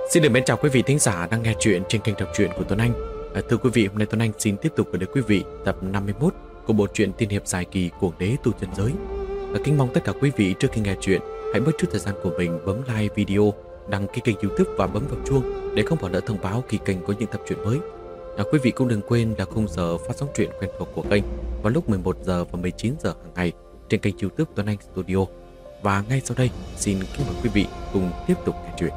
Xin được mến chào quý vị thính giả đang nghe chuyện trên kênh đọc truyện của Tuấn Anh. Thưa quý vị, hôm nay Tuấn Anh xin tiếp tục gửi đến quý vị tập 51 của bộ truyện tiên hiệp dài kỳ Cuồng đế tu chân giới. Kính mong tất cả quý vị trước khi nghe chuyện hãy mất chút thời gian của mình bấm like video, đăng ký kênh YouTube và bấm vào chuông để không bỏ lỡ thông báo khi kênh có những tập truyện mới. Quý vị cũng đừng quên là khung giờ phát sóng truyện quen thuộc của kênh vào lúc 11 giờ và 19 giờ hàng ngày trên kênh YouTube Tuấn Anh Studio. Và ngay sau đây, xin kính mời quý vị cùng tiếp tục nghe chuyện.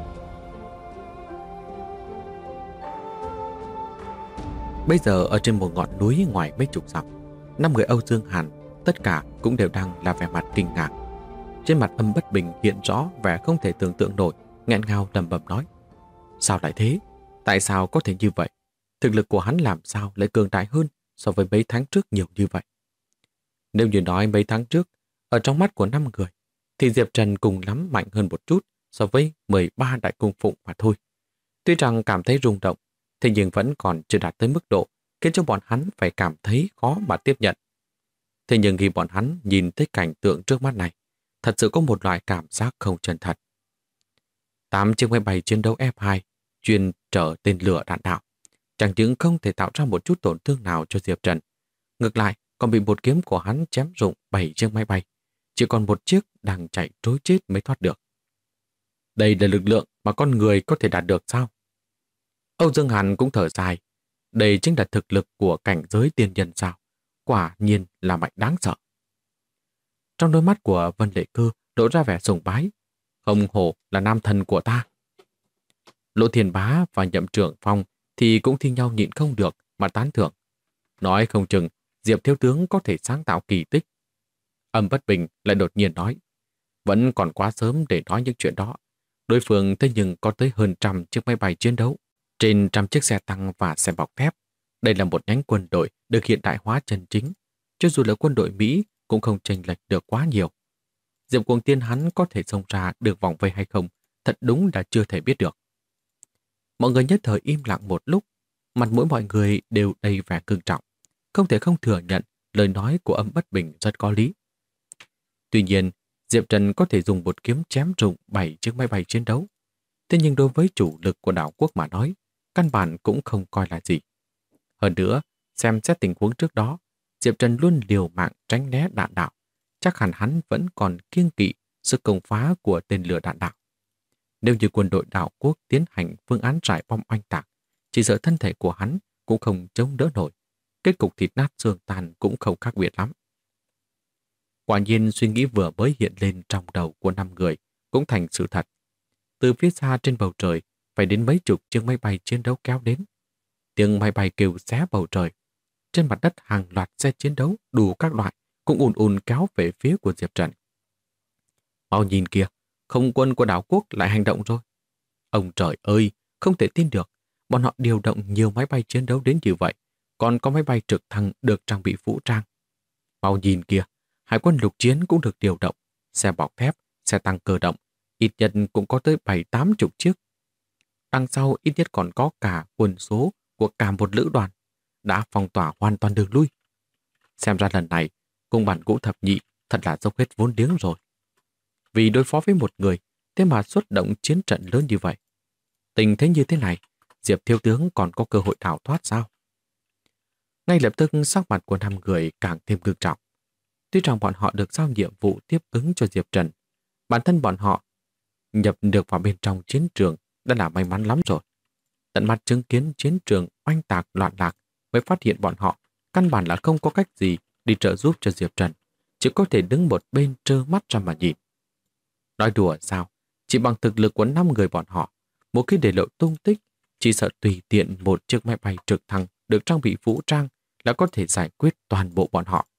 Bây giờ ở trên một ngọn núi ngoài mấy chục dặm, 5 người Âu Dương Hàn tất cả cũng đều đang là vẻ mặt kinh ngạc. Trên mặt Âm Bất Bình hiện rõ vẻ không thể tưởng tượng nổi, nghẹn ngào lẩm bẩm nói: sao lại thế? Tại sao có thể như vậy? Thực lực của hắn làm sao lại cường đại hơn so với mấy tháng trước nhiều như vậy? Nếu như nói mấy tháng trước, ở trong mắt của 5 người, thì Diệp Trần cùng lắm mạnh hơn một chút so với 13 đại cung phụng mà thôi. Tuy rằng cảm thấy rung động, thế nhưng vẫn còn chưa đạt tới mức độ khiến cho bọn hắn phải cảm thấy khó mà tiếp nhận. Thế nhưng khi bọn hắn nhìn thấy cảnh tượng trước mắt này, thật sự có một loại cảm giác không chân thật. 8 chiếc máy bay chiến đấu F2 chuyên chở tên lửa đạn đạo, chẳng những không thể tạo ra một chút tổn thương nào cho Diệp Trần, ngược lại còn bị một kiếm của hắn chém rụng 7 chiếc máy bay, chỉ còn một chiếc đang chạy trối chết mới thoát được. Đây là lực lượng mà con người có thể đạt được sao? Âu Dương Hàn cũng thở dài. Đây chính là thực lực của cảnh giới tiên nhân sao? Quả nhiên là mạnh đáng sợ. Trong đôi mắt của Vân Lệ Cơ đổ ra vẻ sùng bái. Không hổ là nam thần của ta. Lỗ Thiền Bá và Nhậm Trưởng Phong thì cũng thi nhau nhịn không được mà tán thưởng. Nói không chừng Diệp thiếu tướng có thể sáng tạo kỳ tích. Âm Bất Bình lại đột nhiên nói: vẫn còn quá sớm để nói những chuyện đó. Đối phương thế nhưng có tới hơn 100 chiếc máy bay chiến đấu, trên 100 chiếc xe tăng và xe bọc thép. Đây là một nhánh quân đội được hiện đại hóa chân chính. Cho dù là quân đội Mỹ cũng không chênh lệch được quá nhiều. Diệp Cuồng Tiên hắn có thể xông ra được vòng vây hay không, thật đúng là chưa thể biết được. Mọi người nhất thời im lặng một lúc, mặt mũi mọi người đều đầy vẻ cương trọng, không thể không thừa nhận lời nói của Âm Bất Bình rất có lý. Tuy nhiên, Diệp Trần có thể dùng một kiếm chém rụng 7 chiếc máy bay chiến đấu. Thế nhưng đối với chủ lực của đảo quốc mà nói, căn bản cũng không coi là gì. Hơn nữa, xem xét tình huống trước đó, Diệp Trần luôn liều mạng tránh né đạn đạo. Chắc hẳn hắn vẫn còn kiêng kỵ sức công phá của tên lửa đạn đạo. Nếu như quân đội đảo quốc tiến hành phương án rải bom oanh tạc, chỉ sợ thân thể của hắn cũng không chống đỡ nổi. Kết cục thịt nát xương tàn cũng không khác biệt lắm. Quả nhiên suy nghĩ vừa mới hiện lên trong đầu của 5 người cũng thành sự thật. Từ phía xa trên bầu trời, phải đến mấy chục chiếc máy bay chiến đấu kéo đến. Tiếng máy bay kêu xé bầu trời. Trên mặt đất hàng loạt xe chiến đấu đủ các loại cũng ùn ùn kéo về phía của Diệp Trần. Mau nhìn kìa, không quân của đảo quốc lại hành động rồi. Ông trời ơi, không thể tin được. Bọn họ điều động nhiều máy bay chiến đấu đến như vậy, còn có máy bay trực thăng được trang bị vũ trang. Mau nhìn kìa, hải quân lục chiến cũng được điều động, xe bọc thép, xe tăng cơ động, ít nhất cũng có tới 7-80 chiếc. Đằng sau ít nhất còn có cả quân số của cả một lữ đoàn, đã phong tỏa hoàn toàn đường lui. Xem ra lần này, cung bản Ngũ Thập Nhị thật là dốc hết vốn liếng rồi. Vì đối phó với một người, thế mà xuất động chiến trận lớn như vậy. Tình thế như thế này, Diệp thiếu tướng còn có cơ hội đào thoát sao? Ngay lập tức sắc mặt của 5 người càng thêm nghiêm trọng. Tuy rằng bọn họ được giao nhiệm vụ tiếp ứng cho Diệp Trần, bản thân bọn họ nhập được vào bên trong chiến trường đã là may mắn lắm rồi. Tận mặt chứng kiến chiến trường oanh tạc loạn lạc mới phát hiện bọn họ căn bản là không có cách gì đi trợ giúp cho Diệp Trần, chỉ có thể đứng một bên trơ mắt ra mà nhìn. Nói đùa sao, chỉ bằng thực lực của 5 người bọn họ, một khi để lộ tung tích, chỉ sợ tùy tiện một chiếc máy bay trực thăng được trang bị vũ trang là có thể giải quyết toàn bộ bọn họ.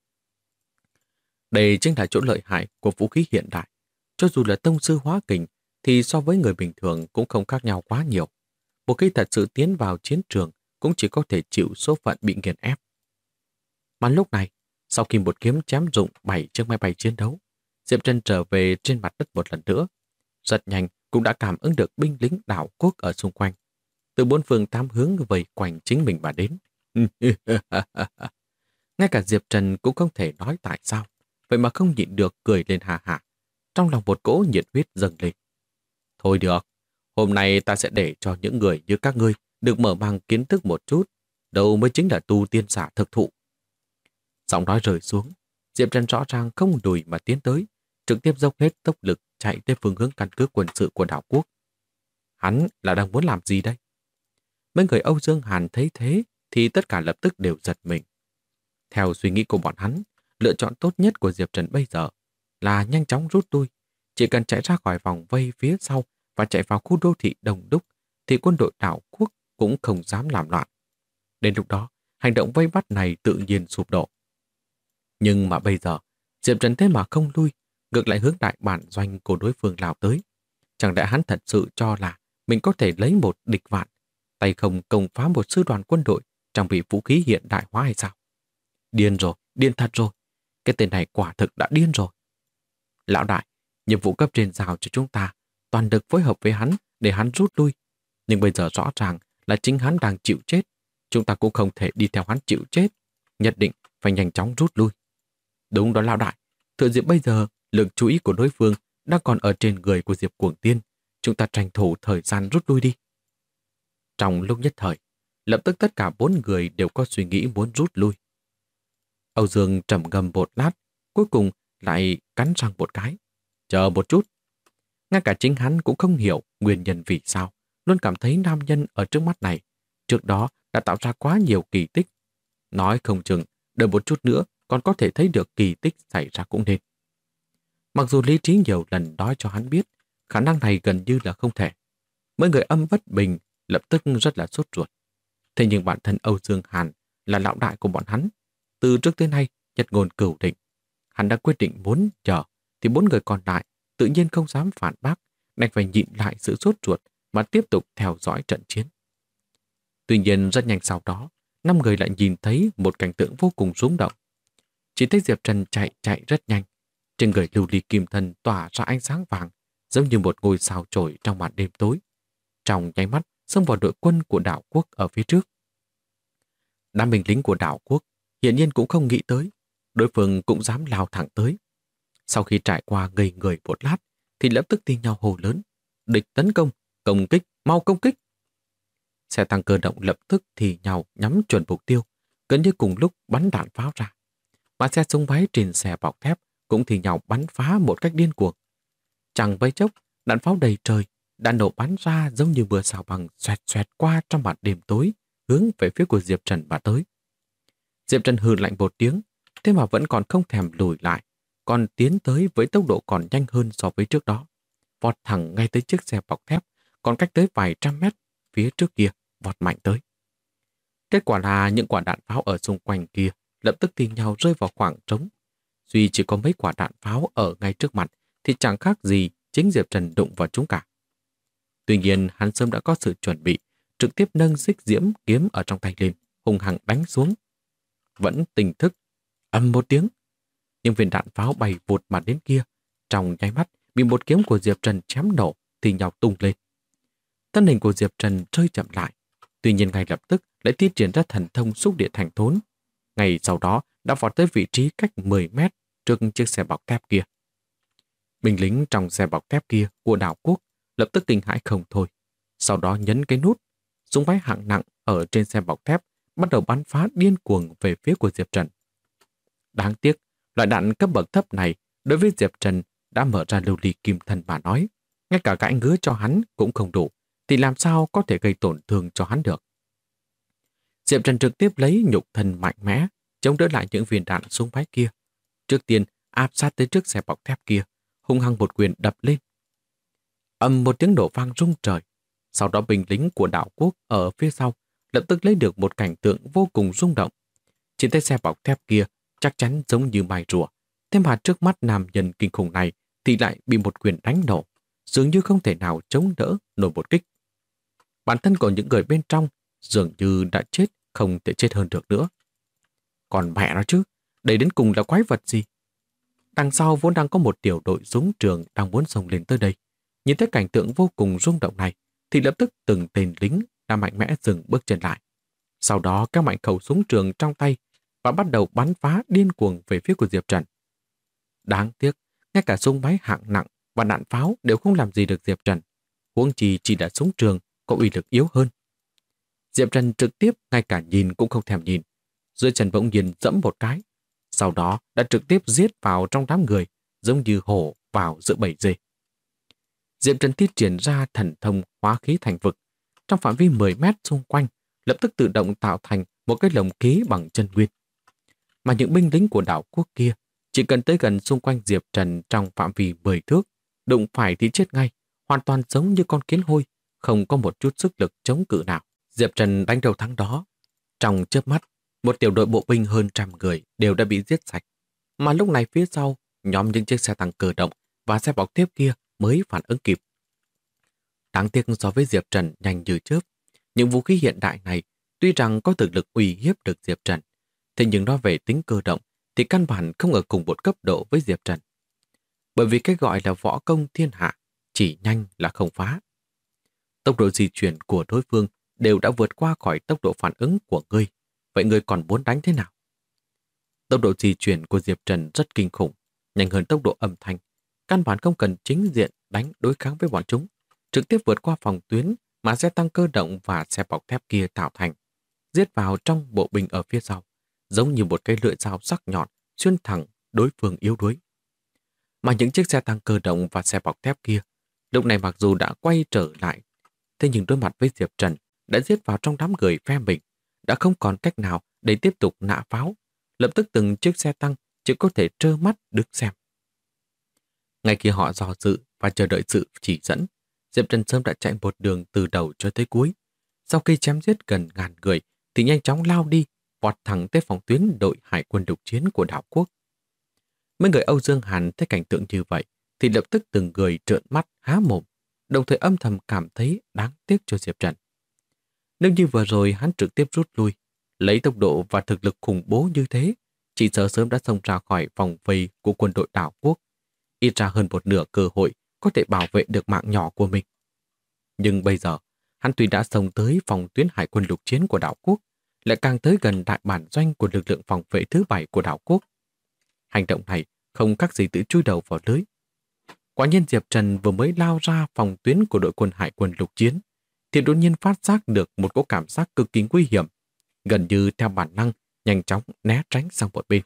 Đây chính là chỗ lợi hại của vũ khí hiện đại. Cho dù là tông sư hóa kình thì so với người bình thường cũng không khác nhau quá nhiều. Một khi thật sự tiến vào chiến trường cũng chỉ có thể chịu số phận bị nghiền ép. Mà lúc này, sau khi một kiếm chém rụng 7 chiếc máy bay chiến đấu, Diệp Trần trở về trên mặt đất một lần nữa. Rất nhanh cũng đã cảm ứng được binh lính đảo quốc ở xung quanh. Từ 4 phương 8 hướng vây quanh chính mình mà đến. Ngay cả Diệp Trần cũng không thể nói tại sao, vậy mà không nhịn được cười lên hà hà. Trong lòng một cỗ nhiệt huyết dâng lên. Thôi được, Hôm nay ta sẽ để cho những người như các ngươi được mở mang kiến thức một chút, đâu mới chính là tu tiên giả thực thụ. Giọng nói rơi xuống, Diệp Trần rõ ràng không lùi mà tiến tới, trực tiếp dốc hết tốc lực chạy tới phương hướng căn cứ quân sự của đảo quốc. Hắn là đang muốn làm gì đây? Mấy người Âu Dương Hàn thấy thế thì tất cả lập tức đều giật mình. Theo suy nghĩ của bọn hắn, lựa chọn tốt nhất của Diệp Trần bây giờ là nhanh chóng rút lui. Chỉ cần chạy ra khỏi vòng vây phía sau và chạy vào khu đô thị đông đúc thì quân đội đảo quốc cũng không dám làm loạn. Đến lúc đó, hành động vây bắt này tự nhiên sụp đổ. Nhưng mà bây giờ, Diệp Trần thế mà không lui, ngược lại hướng đại bản doanh của đối phương lao tới. Chẳng lẽ hắn thật sự cho là mình có thể lấy một địch vạn, tay không công phá một sư đoàn quân đội trang bị vũ khí hiện đại hóa hay sao? Điên rồi, điên thật rồi. Cái tên này quả thực đã điên rồi. Lão đại, nhiệm vụ cấp trên giao cho chúng ta toàn lực phối hợp với hắn để hắn rút lui. Nhưng bây giờ rõ ràng là chính hắn đang chịu chết. Chúng ta cũng không thể đi theo hắn chịu chết. Nhất định phải nhanh chóng rút lui. Đúng đó lão đại. Thừa dịp bây giờ lượng chú ý của đối phương đang còn ở trên người của Diệp Cuồng Tiên. Chúng ta tranh thủ thời gian rút lui đi. Trong lúc nhất thời, lập tức tất cả 4 người đều có suy nghĩ muốn rút lui. Âu Dương trầm ngâm một lát, cuối cùng lại cắn răng một cái. Chờ một chút. Ngay cả chính hắn cũng không hiểu nguyên nhân vì sao luôn cảm thấy nam nhân ở trước mắt này trước đó đã tạo ra quá nhiều kỳ tích. Nói không chừng, đợi một chút nữa còn có thể thấy được kỳ tích xảy ra cũng nên. Mặc dù lý trí nhiều lần nói cho hắn biết khả năng này gần như là không thể. Mấy người âm bất bình lập tức rất là sốt ruột. Thế nhưng bản thân Âu Dương Hàn là lão đại của bọn hắn. Từ trước tới nay, nhất ngôn cửu định. Hắn đã quyết định muốn chờ, thì 4 người còn lại tự nhiên không dám phản bác, đành phải nhịn lại sự sốt ruột mà tiếp tục theo dõi trận chiến. Tuy nhiên rất nhanh sau đó, 5 người lại nhìn thấy một cảnh tượng vô cùng rung động. Chỉ thấy Diệp Trần chạy rất nhanh. Trên người lưu ly kim thân tỏa ra ánh sáng vàng, giống như một ngôi sao chổi trong màn đêm tối. Trong nháy mắt, xông vào đội quân của đảo quốc ở phía trước. Đám binh lính của đảo quốc hiển nhiên cũng không nghĩ tới, đối phương cũng dám lao thẳng tới. Sau khi trải qua ngây người một lát, thì lập tức tin nhau hô lớn. Địch tấn công, công kích, mau công kích. Xe tăng cơ động lập tức thì nhau nhắm chuẩn mục tiêu, gần như cùng lúc bắn đạn pháo ra. Mà xe súng váy trên xe bọc thép cũng thì nhau bắn phá một cách điên cuồng. Chẳng mấy chốc, đạn pháo đầy trời, đạn nổ bắn ra giống như mưa sao băng xoẹt xoẹt qua trong màn đêm tối, hướng về phía của Diệp Trần mà tới. Diệp Trần hừ lạnh một tiếng, thế mà vẫn còn không thèm lùi lại, còn tiến tới với tốc độ còn nhanh hơn so với trước đó. Vọt thẳng ngay tới chiếc xe bọc thép, còn cách tới vài trăm mét phía trước kia, vọt mạnh tới. Kết quả là những quả đạn pháo ở xung quanh kia lập tức tìm nhau rơi vào khoảng trống. Duy chỉ có mấy quả đạn pháo ở ngay trước mặt thì chẳng khác gì chính Diệp Trần đụng vào chúng cả. Tuy nhiên hắn sớm đã có sự chuẩn bị, trực tiếp nâng xích diễm kiếm ở trong tay lên, hùng hăng đánh xuống. Vẫn tỉnh thức, ầm một tiếng. Nhưng viên đạn pháo bay vụt mà đến kia, trong nháy mắt bị một kiếm của Diệp Trần chém nổ thì nhào tung lên. Thân hình của Diệp Trần rơi chậm lại, tuy nhiên ngay lập tức lại thi triển ra thần thông xúc địa thành thốn. Ngay sau đó đã vọt tới vị trí cách 10 mét trước chiếc xe bọc thép kia. Binh lính trong xe bọc thép kia của đảo quốc lập tức kinh hãi không thôi. Sau đó nhấn cái nút, súng váy hạng nặng ở trên xe bọc thép bắt đầu bắn phá điên cuồng về phía của Diệp Trần. Đáng tiếc, loại đạn cấp bậc thấp này đối với Diệp Trần đã mở ra lưu ly kim thân mà nói. Ngay cả cái ngứa cho hắn cũng không đủ, thì làm sao có thể gây tổn thương cho hắn được. Diệp Trần trực tiếp lấy nhục thân mạnh mẽ, chống đỡ lại những viên đạn súng váy kia. Trước tiên áp sát tới trước xe bọc thép kia, hung hăng một quyền đập lên. Ầm một tiếng nổ vang rung trời. Sau đó binh lính của đảo quốc ở phía sau lập tức lấy được một cảnh tượng vô cùng rung động. Trên tay xe bọc thép kia chắc chắn giống như mài rùa. Thế mà trước mắt nam nhân kinh khủng này thì lại bị một quyền đánh nổ, dường như không thể nào chống đỡ nổi một kích. Bản thân của những người bên trong dường như đã chết, không thể chết hơn được nữa. Còn mẹ nó chứ, đây đến cùng là quái vật gì? Đằng sau vốn đang có một tiểu đội súng trường đang muốn xông lên tới đây. Nhìn thấy cảnh tượng vô cùng rung động này, thì lập tức từng tên lính đã mạnh mẽ dừng bước chân lại. Sau đó các mạnh khẩu súng trường trong tay và bắt đầu bắn phá điên cuồng về phía của Diệp Trần. Đáng tiếc, ngay cả súng máy hạng nặng và đạn pháo đều không làm gì được Diệp Trần. huống chi chỉ đã súng trường, có uy lực yếu hơn. Diệp Trần trực tiếp ngay cả nhìn cũng không thèm nhìn, dưới chân bỗng nhiên dẫm một cái, sau đó đã trực tiếp giết vào trong đám người, giống như hổ vào giữa bầy dê. Diệp Trần thi triển ra thần thông hóa khí thành vực, trong phạm vi 10 mét xung quanh, lập tức tự động tạo thành một cái lồng khí bằng chân nguyên. Mà những binh lính của đảo quốc kia chỉ cần tới gần xung quanh Diệp Trần trong phạm vi 10 thước, đụng phải thì chết ngay, hoàn toàn giống như con kiến hôi, không có một chút sức lực chống cự nào. Diệp Trần đánh đầu thắng đó. Trong chớp mắt, một tiểu đội bộ binh hơn 100 người đều đã bị giết sạch. Mà lúc này phía sau, nhóm những chiếc xe tăng cơ động và xe bọc thép kia mới phản ứng kịp. Đáng tiếc so với Diệp Trần nhanh như chớp, những vũ khí hiện đại này tuy rằng có thực lực uy hiếp được Diệp Trần, thế nhưng nói về tính cơ động thì căn bản không ở cùng một cấp độ với Diệp Trần. Bởi vì cái gọi là võ công thiên hạ, chỉ nhanh là không phá. Tốc độ di chuyển của đối phương đều đã vượt qua khỏi tốc độ phản ứng của ngươi, vậy ngươi còn muốn đánh thế nào? Tốc độ di chuyển của Diệp Trần rất kinh khủng, nhanh hơn tốc độ âm thanh, căn bản không cần chính diện đánh đối kháng với bọn chúng, trực tiếp vượt qua phòng tuyến mà xe tăng cơ động và xe bọc thép kia tạo thành, giết vào trong bộ binh ở phía sau, giống như một cây lưỡi dao sắc nhọn xuyên thẳng đối phương yếu đuối. Mà những chiếc xe tăng cơ động và xe bọc thép kia, lúc này mặc dù đã quay trở lại, thế nhưng đối mặt với Diệp Trần đã giết vào trong đám người phe mình, đã không còn cách nào để tiếp tục nã pháo, lập tức từng chiếc xe tăng chỉ có thể trơ mắt đứng xem. Ngay khi họ dò dự và chờ đợi sự chỉ dẫn, Diệp Trần sớm đã chạy một đường từ đầu cho tới cuối. Sau khi chém giết gần 1000 người thì nhanh chóng lao đi, vọt thẳng tới phòng tuyến đội hải quân lục chiến của đảo quốc. Mấy người Âu Dương Hàn thấy cảnh tượng như vậy thì lập tức từng người trợn mắt há mồm, đồng thời âm thầm cảm thấy đáng tiếc cho Diệp Trần. Nếu như vừa rồi hắn trực tiếp rút lui, lấy tốc độ và thực lực khủng bố như thế, chỉ sợ sớm đã xông ra khỏi vòng vây của quân đội đảo quốc, ít ra hơn một nửa cơ hội có thể bảo vệ được mạng nhỏ của mình. Nhưng bây giờ, hắn tuy đã xông tới phòng tuyến hải quân lục chiến của đảo quốc, lại càng tới gần đại bản doanh của lực lượng phòng vệ thứ 7 của đảo quốc. Hành động này không khác gì tự chui đầu vào lưới. Quả nhiên Diệp Trần vừa mới lao ra phòng tuyến của đội quân hải quân lục chiến, thì đột nhiên phát giác được một cỗ cảm giác cực kỳ nguy hiểm, gần như theo bản năng nhanh chóng né tránh sang một bên.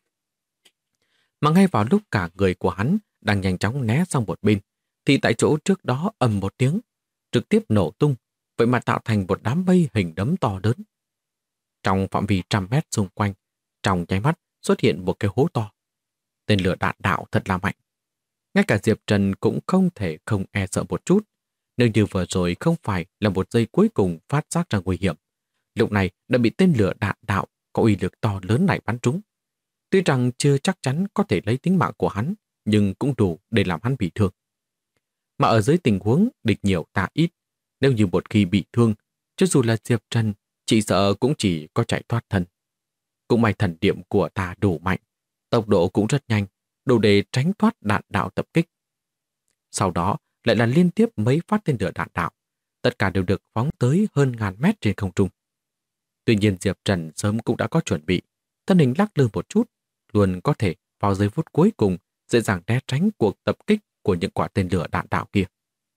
Mà ngay vào lúc cả người của hắn đang nhanh chóng né sang một bên, thì tại chỗ trước đó ầm một tiếng, trực tiếp nổ tung, vậy mà tạo thành một đám mây hình đấm to lớn. Trong phạm vi 100 mét xung quanh, trong nháy mắt xuất hiện một cái hố to. Tên lửa đạn đạo thật là mạnh. Ngay cả Diệp Trần cũng không thể không e sợ một chút, nếu như vừa rồi không phải là một giây cuối cùng phát giác ra nguy hiểm, lúc này đã bị tên lửa đạn đạo có uy lực to lớn này bắn trúng. Tuy rằng chưa chắc chắn có thể lấy tính mạng của hắn, nhưng cũng đủ để làm hắn bị thương. Mà ở dưới tình huống địch nhiều ta ít, nếu như một khi bị thương, cho dù là Diệp Trần, chỉ sợ cũng chỉ có chạy thoát thân. Cũng may thần điểm của ta đủ mạnh, tốc độ cũng rất nhanh, đủ để tránh thoát đạn đạo tập kích. Sau đó lại là liên tiếp mấy phát tên lửa đạn đạo, tất cả đều được phóng tới hơn 1000 mét trên không trung. Tuy nhiên Diệp Trần sớm cũng đã có chuẩn bị, thân hình lắc lư một chút, luôn có thể vào giây phút cuối cùng dễ dàng né tránh cuộc tập kích của những quả tên lửa đạn đạo kia.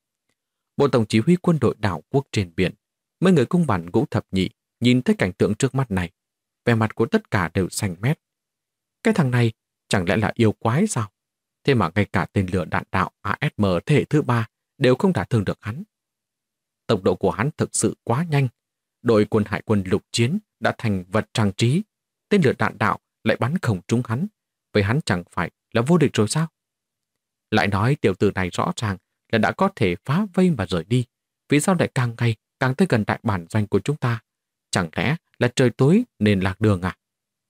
Bộ tổng chỉ huy quân đội đảo quốc trên biển, mấy người cung bản Ngũ Thập Nhị nhìn thấy cảnh tượng trước mắt này, vẻ mặt của tất cả đều xanh mét. Cái thằng này chẳng lẽ là yêu quái sao? Thế mà ngay cả tên lửa đạn đạo ASM thế hệ thứ 3 đều không đả thương được hắn. Tốc độ của hắn thực sự quá nhanh. Đội quân hải quân lục chiến đã thành vật trang trí. Tên lửa đạn đạo lại bắn không trúng hắn. Vậy hắn chẳng phải là vô địch rồi sao? Lại nói tiểu tử này rõ ràng là đã có thể phá vây mà rời đi. Vì sao lại càng ngày càng tới gần đại bản doanh của chúng ta? Chẳng lẽ là trời tối nên lạc đường à?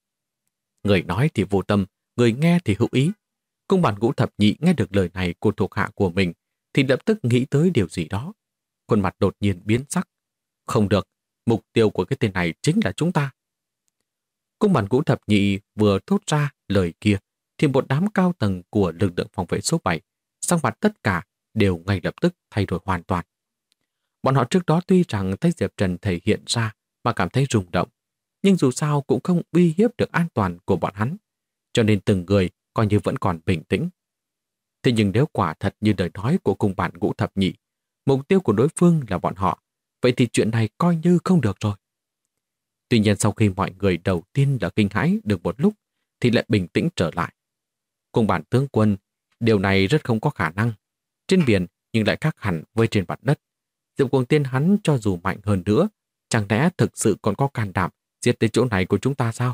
Người nói thì vô tâm, người nghe thì hữu ý. Cung bản Ngũ Thập Nhị nghe được lời này của thuộc hạ của mình thì lập tức nghĩ tới điều gì đó. Khuôn mặt đột nhiên biến sắc. Không được, mục tiêu của cái tên này chính là chúng ta. Cung bản Ngũ Thập Nhị vừa thốt ra lời kia thì một đám cao tầng của lực lượng phòng vệ số 7 sang mặt tất cả đều ngay lập tức thay đổi hoàn toàn. Bọn họ trước đó tuy rằng thấy Diệp Trần thể hiện ra mà cảm thấy rung động, nhưng dù sao cũng không uy hiếp được an toàn của bọn hắn, cho nên từng người coi như vẫn còn bình tĩnh. Thế nhưng nếu quả thật như lời nói của cung bản Ngũ Thập Nhị, mục tiêu của đối phương là bọn họ, vậy thì chuyện này coi như không được rồi. Tuy nhiên sau khi mọi người đầu tiên đã kinh hãi được một lúc, thì lại bình tĩnh trở lại. Cùng bản tướng quân, điều này rất không có khả năng. Trên biển nhưng lại khác hẳn với trên mặt đất. Diệp Cuồng Tiên hắn cho dù mạnh hơn nữa, chẳng lẽ thực sự còn có can đảm giết tới chỗ này của chúng ta sao?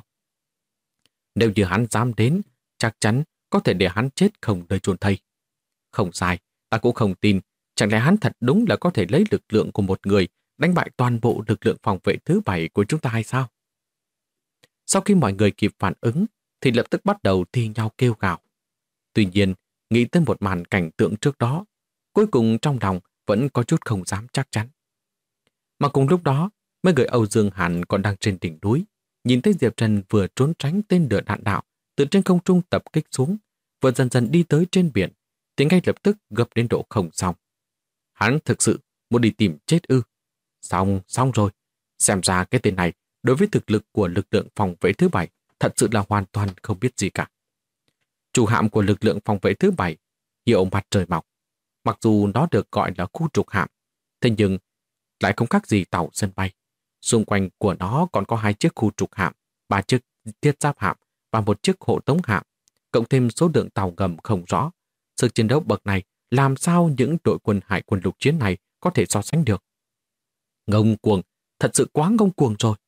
Nếu như hắn dám đến, chắc chắn có thể để hắn chết không nơi chôn thây. Không sai, ta cũng không tin. Chẳng lẽ hắn thật đúng là có thể lấy lực lượng của một người đánh bại toàn bộ lực lượng phòng vệ thứ 7 của chúng ta hay sao? Sau khi mọi người kịp phản ứng, thì lập tức bắt đầu thi nhau kêu gào. Tuy nhiên, nghĩ tới một màn cảnh tượng trước đó, cuối cùng trong lòng vẫn có chút không dám chắc chắn. Mà cùng lúc đó, mấy người Âu Dương Hàn còn đang trên đỉnh núi, nhìn thấy Diệp Trần vừa trốn tránh tên lửa đạn đạo từ trên không trung tập kích xuống, vừa dần dần đi tới trên biển, thì ngay lập tức gấp đến độ không xong. Hắn thực sự muốn đi tìm chết ư? Xong rồi. Xem ra cái tên này đối với thực lực của lực lượng phòng vệ thứ 7 thật sự là hoàn toàn không biết gì cả. Chủ hạm của lực lượng phòng vệ thứ 7 hiệu mặt trời mọc. Mặc dù nó được gọi là khu trục hạm, thế nhưng lại không khác gì tàu sân bay. Xung quanh của nó còn có 2 chiếc khu trục hạm, 3 chiếc thiết giáp hạm và 1 chiếc hộ tống hạm, cộng thêm số lượng tàu ngầm không rõ. Sự chiến đấu bậc này làm sao những đội quân hải quân lục chiến này có thể so sánh được? Ngông cuồng, thật sự quá ngông cuồng rồi.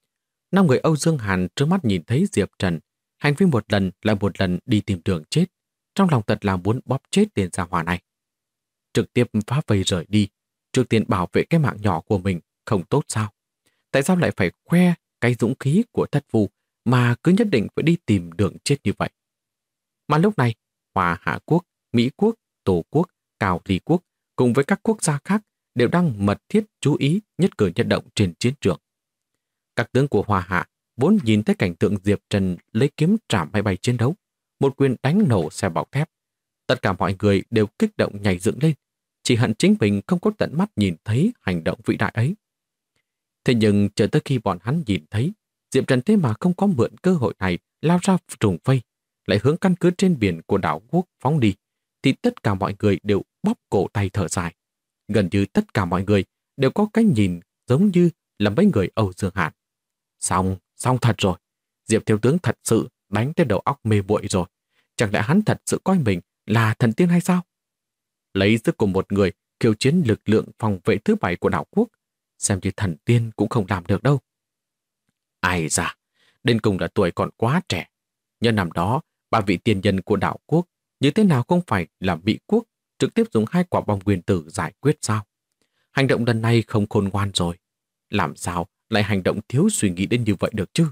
5 người Âu Dương Hàn trước mắt nhìn thấy Diệp Trần, hành vi một lần lại một lần đi tìm đường chết, trong lòng thật là muốn bóp chết tên gia hỏa này. Trực tiếp phá vây rời đi, trước tiên bảo vệ cái mạng nhỏ của mình không tốt sao? Tại sao lại phải khoe cái dũng khí của thất phu mà cứ nhất định phải đi tìm đường chết như vậy? Mà lúc này, Hoa Hạ Quốc, Mỹ Quốc, Tổ Quốc, Cào Ly Quốc cùng với các quốc gia khác đều đang mật thiết chú ý nhất cử nhất động trên chiến trường. Các tướng của Hoa Hạ vốn nhìn thấy cảnh tượng Diệp Trần lấy kiếm trảm máy bay chiến đấu, một quyền đánh nổ xe bọc thép. Tất cả mọi người đều kích động nhảy dựng lên, chỉ hận chính mình không có tận mắt nhìn thấy hành động vĩ đại ấy. Thế nhưng chờ tới khi bọn hắn nhìn thấy, Diệp Trần thế mà không có mượn cơ hội này lao ra trùng vây, lại hướng căn cứ trên biển của đảo quốc phóng đi, thì tất cả mọi người đều bóp cổ tay thở dài. Gần như tất cả mọi người đều có cái nhìn giống như là mấy người Âu Dương Hàn. Xong thật rồi. Diệp thiếu tướng thật sự đánh tới đầu óc mê muội rồi. Chẳng lẽ hắn thật sự coi mình là thần tiên hay sao? Lấy sức của một người khiêu chiến lực lượng phòng vệ thứ 7 của đảo quốc, xem như thần tiên cũng không làm được đâu. Ai da, đến cùng là tuổi còn quá trẻ. Nhân năm đó, 3 vị tiền nhân của đảo quốc như thế nào không phải là Mỹ quốc trực tiếp dùng 2 quả bom nguyên tử giải quyết sao? Hành động lần này không khôn ngoan rồi. Làm sao lại hành động thiếu suy nghĩ đến như vậy được chứ?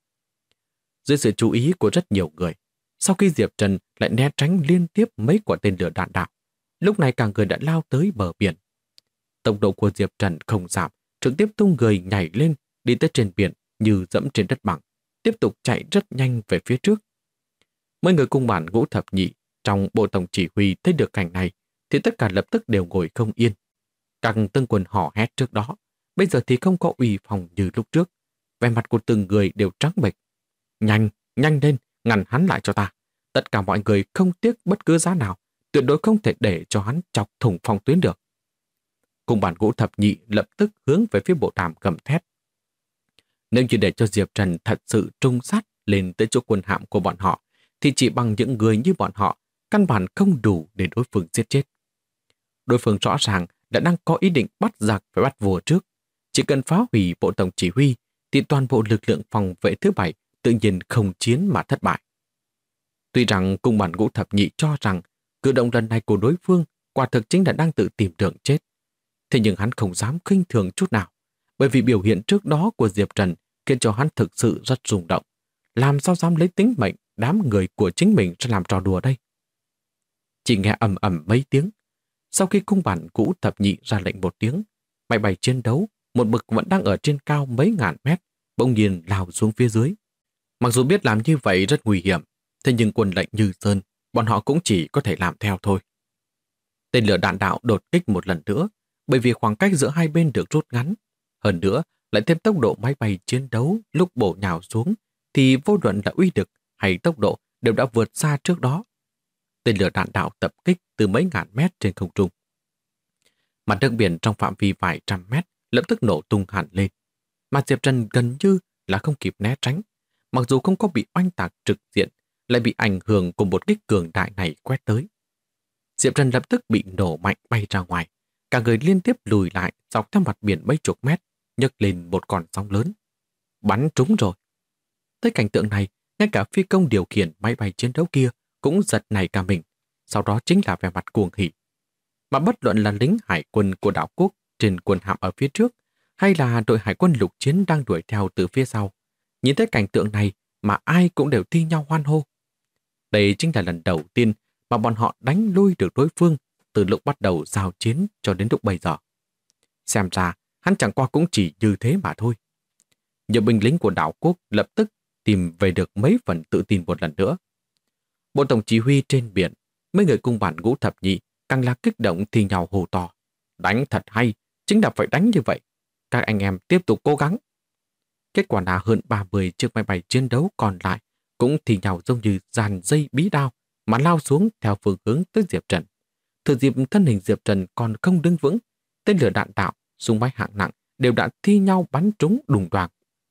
Dưới sự chú ý của rất nhiều người, sau khi Diệp Trần lại né tránh liên tiếp mấy quả tên lửa đạn đạo, lúc này cả người đã lao tới bờ biển. Tốc độ của Diệp Trần không giảm, trực tiếp tung người nhảy lên, đi tới trên biển như dẫm trên đất bằng, tiếp tục chạy rất nhanh về phía trước. Mấy người cung bản Ngũ Thập Nhị trong bộ tổng chỉ huy thấy được cảnh này, thì tất cả lập tức đều ngồi không yên. Các tướng quân hò hét trước đó, bây giờ thì không có uy phong như lúc trước. Vẻ mặt của từng người đều trắng bệch. Nhanh lên, ngăn hắn lại cho ta. Tất cả mọi người không tiếc bất cứ giá nào, tuyệt đối không thể để cho hắn chọc thủng phòng tuyến được. Cung bản Ngũ Thập Nhị lập tức hướng về phía bộ đàm gầm thét. Nếu như để cho Diệp Trần thật sự trung sát lên tới chỗ quân hạm của bọn họ, thì chỉ bằng những người như bọn họ, căn bản không đủ để đối phương giết chết. Đối phương rõ ràng đã đang có ý định bắt giặc phải bắt vua trước. Chỉ cần phá hủy bộ tổng chỉ huy, thì toàn bộ lực lượng phòng vệ thứ 7 tự nhiên không chiến mà thất bại. Tuy rằng cung bản Ngũ Thập Nhị cho rằng cử động lần này của đối phương quả thực chính là đang tự tìm đường chết. Thế nhưng hắn không dám khinh thường chút nào, bởi vì biểu hiện trước đó của Diệp Trần khiến cho hắn thực sự rất rung động. Làm sao dám lấy tính mệnh đám người của chính mình ra làm trò đùa đây? Chỉ nghe ầm ầm mấy tiếng. Sau khi cung bản Ngũ Thập Nhị ra lệnh một tiếng, máy bay chiến đấu một mực vẫn đang ở trên cao mấy ngàn mét, bỗng nhiên lao xuống phía dưới. Mặc dù biết làm như vậy rất nguy hiểm, thế nhưng quân lệnh Như Sơn, bọn họ cũng chỉ có thể làm theo thôi. Tên lửa đạn đạo đột kích một lần nữa, bởi vì khoảng cách giữa hai bên được rút ngắn. Hơn nữa, lại thêm tốc độ máy bay chiến đấu lúc bổ nhào xuống, thì vô luận là uy lực hay tốc độ đều đã vượt xa trước đó. Tên lửa đạn đạo tập kích từ mấy ngàn mét trên không trung. Mặt nước biển trong phạm vi vài trăm mét lập tức nổ tung hẳn lên. Mà Diệp Trần gần như là không kịp né tránh. Mặc dù không có bị oanh tạc trực diện, lại bị ảnh hưởng của một kích cường đại này quét tới. Diệp Trần lập tức bị nổ mạnh bay ra ngoài. Cả người liên tiếp lùi lại dọc theo mặt biển mấy chục mét, nhấc lên một con sóng lớn. Bắn trúng rồi. Tới cảnh tượng này, ngay cả phi công điều khiển máy bay chiến đấu kia cũng giật nảy cả mình. Sau đó chính là vẻ mặt cuồng hỉ. Mà bất luận là lính hải quân của đảo quốc trên quân hạm ở phía trước, hay là đội hải quân lục chiến đang đuổi theo từ phía sau, nhìn thấy cảnh tượng này mà ai cũng đều thi nhau hoan hô. Đây chính là lần đầu tiên mà bọn họ đánh lui được đối phương từ lúc bắt đầu giao chiến cho đến lúc bây giờ. Xem ra, hắn chẳng qua cũng chỉ như thế mà thôi. Nhiều binh lính của đảo quốc lập tức tìm về được mấy phần tự tin một lần nữa. Bộ tổng chỉ huy trên biển, mấy người cung bản Ngũ Thập Nhị càng là kích động thì nhào hô to. Đánh thật hay, chính là phải đánh như vậy. Các anh em tiếp tục cố gắng. Kết quả là hơn 30 chiếc máy bay chiến đấu còn lại cũng thì nhào giống như dàn dây bí đao mà lao xuống theo phương hướng tới Diệp Trần. Thừa dịp thân hình Diệp Trần còn không đứng vững, tên lửa đạn đạo, súng máy hạng nặng đều đã thi nhau bắn trúng đùng đoàng.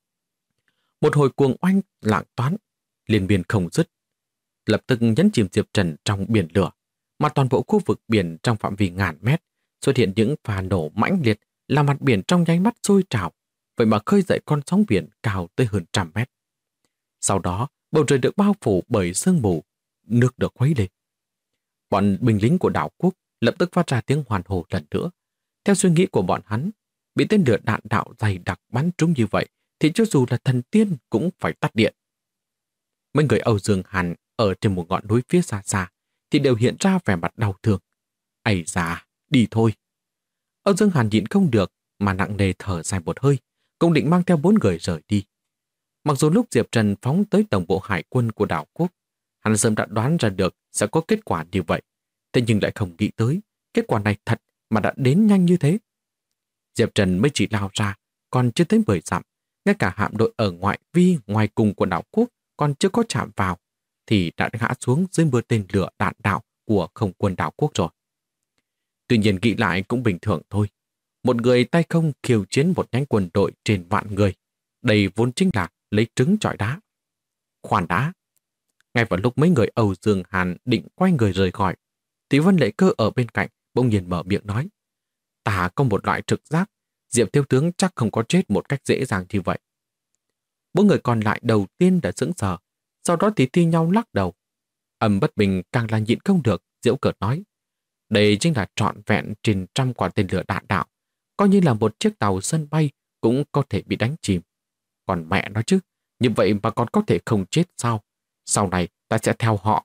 Một hồi cuồng oanh lạng toán, liên miên không dứt, lập tức nhấn chìm Diệp Trần trong biển lửa, mà toàn bộ khu vực biển trong phạm vi ngàn mét xuất hiện những pha nổ mãnh liệt, làm mặt biển trong nháy mắt sôi trào, vậy mà khơi dậy con sóng biển cao tới hơn 100 mét. Sau đó, bầu trời được bao phủ bởi sương mù, nước được khuấy lên. Bọn binh lính của đảo quốc lập tức phát ra tiếng hoan hô lần nữa. Theo suy nghĩ của bọn hắn, bị tên lửa đạn đạo dày đặc bắn trúng như vậy thì cho dù là thần tiên cũng phải tắt điện. Mấy người Âu Dương Hàn ở trên một ngọn núi phía xa xa thì đều hiện ra vẻ mặt đau thương. Ây da, đi thôi. Âu Dương Hàn nhịn không được mà nặng nề thở dài một hơi, cũng định mang theo 4 người rời đi. Mặc dù lúc Diệp Trần phóng tới tổng bộ hải quân của đảo quốc, hắn sớm đã đoán ra được sẽ có kết quả như vậy, thế nhưng lại không nghĩ tới kết quả này thật mà đã đến nhanh như thế. Diệp Trần mới chỉ lao ra, còn chưa tới 10 dặm, ngay cả hạm đội ở ngoại vi ngoài cùng của đảo quốc còn chưa có chạm vào, thì đã ngã xuống dưới mưa tên lửa đạn đạo của không quân đảo quốc rồi. Tuy nhiên nghĩ lại cũng bình thường thôi. Một người tay không khiêu chiến một nhánh quân đội trên vạn người, đây vốn chính là lấy trứng chọi đá. Khoan đã. Ngay vào lúc mấy người Âu Dương Hàn định quay người rời khỏi, thì Vân Lệ Cơ ở bên cạnh bỗng nhiên mở miệng nói: Ta có một loại trực giác, Diệp thiếu tướng chắc không có chết một cách dễ dàng như vậy. 4 người còn lại đầu tiên đã sững sờ, sau đó thì thi nhau lắc đầu. Âm Bất Bình càng là nhịn không được, giễu cợt nói: Đây chính là trọn vẹn trên 100 quả tên lửa đạn đạo, coi như là một chiếc tàu sân bay cũng có thể bị đánh chìm. Còn mẹ nói chứ, như vậy mà còn có thể không chết sao? Sau này ta sẽ theo họ.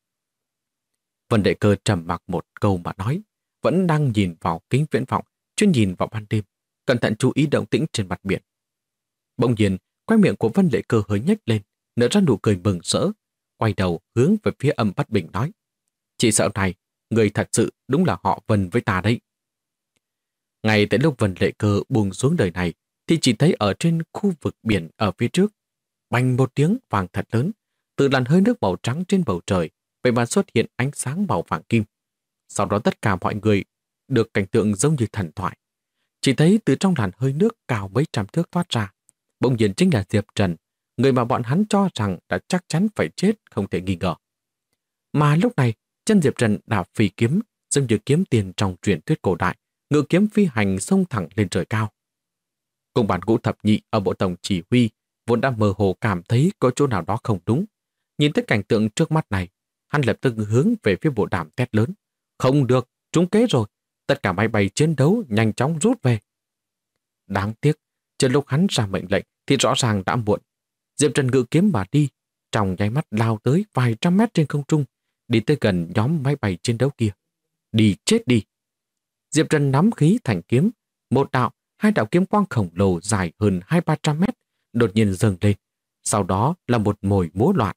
Vân Đệ Cơ trầm mặc một câu mà nói, vẫn đang nhìn vào kính viễn vọng, chuyên nhìn vào ban đêm, cẩn thận chú ý động tĩnh trên mặt biển. Bỗng nhiên, khóe miệng của Vân Lệ Cơ hơi nhếch lên, nở ra nụ cười mừng rỡ, quay đầu hướng về phía Âm Bất Bình nói: Chị sợ này, người thật sự đúng là họ Vân với ta đấy. Ngay tại lúc Vân Lệ Cơ buông xuống đời này, thì chỉ thấy ở trên khu vực biển ở phía trước, bành một tiếng vàng thật lớn, từ làn hơi nước màu trắng trên bầu trời, vậy mà xuất hiện ánh sáng màu vàng kim. Sau đó tất cả mọi người được cảnh tượng giống như thần thoại. Chỉ thấy từ trong làn hơi nước cao mấy trăm thước thoát ra, bỗng nhiên chính là Diệp Trần, người mà bọn hắn cho rằng đã chắc chắn phải chết không thể nghi ngờ. Mà lúc này, chân Diệp Trần đạp phi kiếm, giống như kiếm tiền trong truyền thuyết cổ đại, ngự kiếm phi hành xông thẳng lên trời cao. Cùng bản Ngũ Thập Nhị ở bộ tổng chỉ huy vốn đã mơ hồ cảm thấy có chỗ nào đó không đúng. Nhìn thấy cảnh tượng trước mắt này, hắn lập tức hướng về phía bộ đàm thét lớn: Không được, trúng kế rồi, tất cả máy bay chiến đấu nhanh chóng rút về. Đáng tiếc, trên lúc hắn ra mệnh lệnh thì rõ ràng đã muộn. Diệp Trần ngự kiếm mà đi, trong nháy mắt lao tới vài trăm mét trên không trung, đi tới gần nhóm máy bay chiến đấu kia. Đi chết đi! Diệp Trần nắm khí thành kiếm, một đạo, 2 đạo kiếm quang khổng lồ dài hơn 200-300 mét, đột nhiên dâng lên, sau đó là một mồi múa loạn.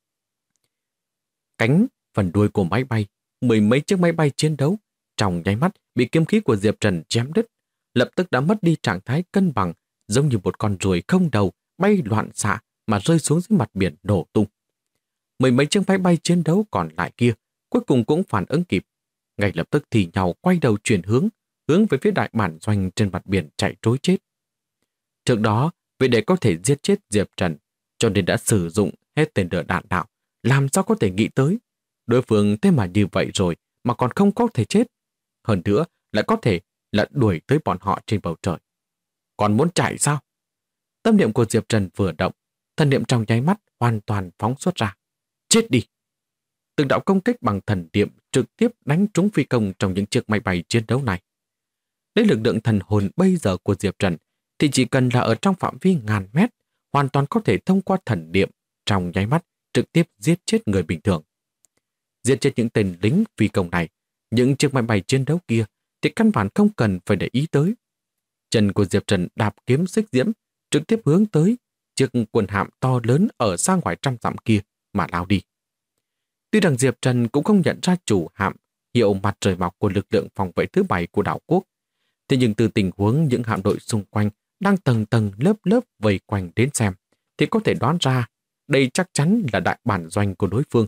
Cánh, phần đuôi của máy bay, 10 mấy chiếc máy bay chiến đấu, trong nháy mắt bị kiếm khí của Diệp Trần chém đứt, lập tức đã mất đi trạng thái cân bằng, giống như một con ruồi không đầu bay loạn xạ mà rơi xuống dưới mặt biển nổ tung. 10 mấy chiếc máy bay chiến đấu còn lại kia cuối cùng cũng phản ứng kịp, ngay lập tức thì nhào quay đầu chuyển hướng, hướng về phía đại bản doanh trên mặt biển chạy trối chết. Trước đó, vì để có thể giết chết Diệp Trần, cho nên đã sử dụng hết tên lửa đạn đạo, làm sao có thể nghĩ tới. Đối phương thế mà như vậy rồi mà còn không có thể chết. Hơn nữa, lại có thể là đuổi tới bọn họ trên bầu trời. Còn muốn chạy sao? Tâm niệm của Diệp Trần vừa động, thần niệm trong nháy mắt hoàn toàn phóng xuất ra. Chết đi! Từng đạo công kích bằng thần niệm trực tiếp đánh trúng phi công trong những chiếc máy bay chiến đấu này. Lấy lực lượng thần hồn bây giờ của Diệp Trần thì chỉ cần là ở trong phạm vi ngàn mét, hoàn toàn có thể thông qua thần niệm trong nháy mắt trực tiếp giết chết người bình thường. Giết chết những tên lính phi công này, những chiếc máy bay chiến đấu kia thì căn bản không cần phải để ý tới. Chân của Diệp Trần đạp kiếm xích diễm, trực tiếp hướng tới chiếc quần hạm to lớn ở xa ngoài trăm dặm kia mà lao đi. Tuy rằng Diệp Trần cũng không nhận ra chủ hạm hiệu mặt trời mọc của lực lượng phòng vệ thứ 7 của đảo quốc, thế nhưng từ tình huống những hạm đội xung quanh đang tầng tầng lớp lớp vây quanh đến xem, thì có thể đoán ra đây chắc chắn là đại bản doanh của đối phương.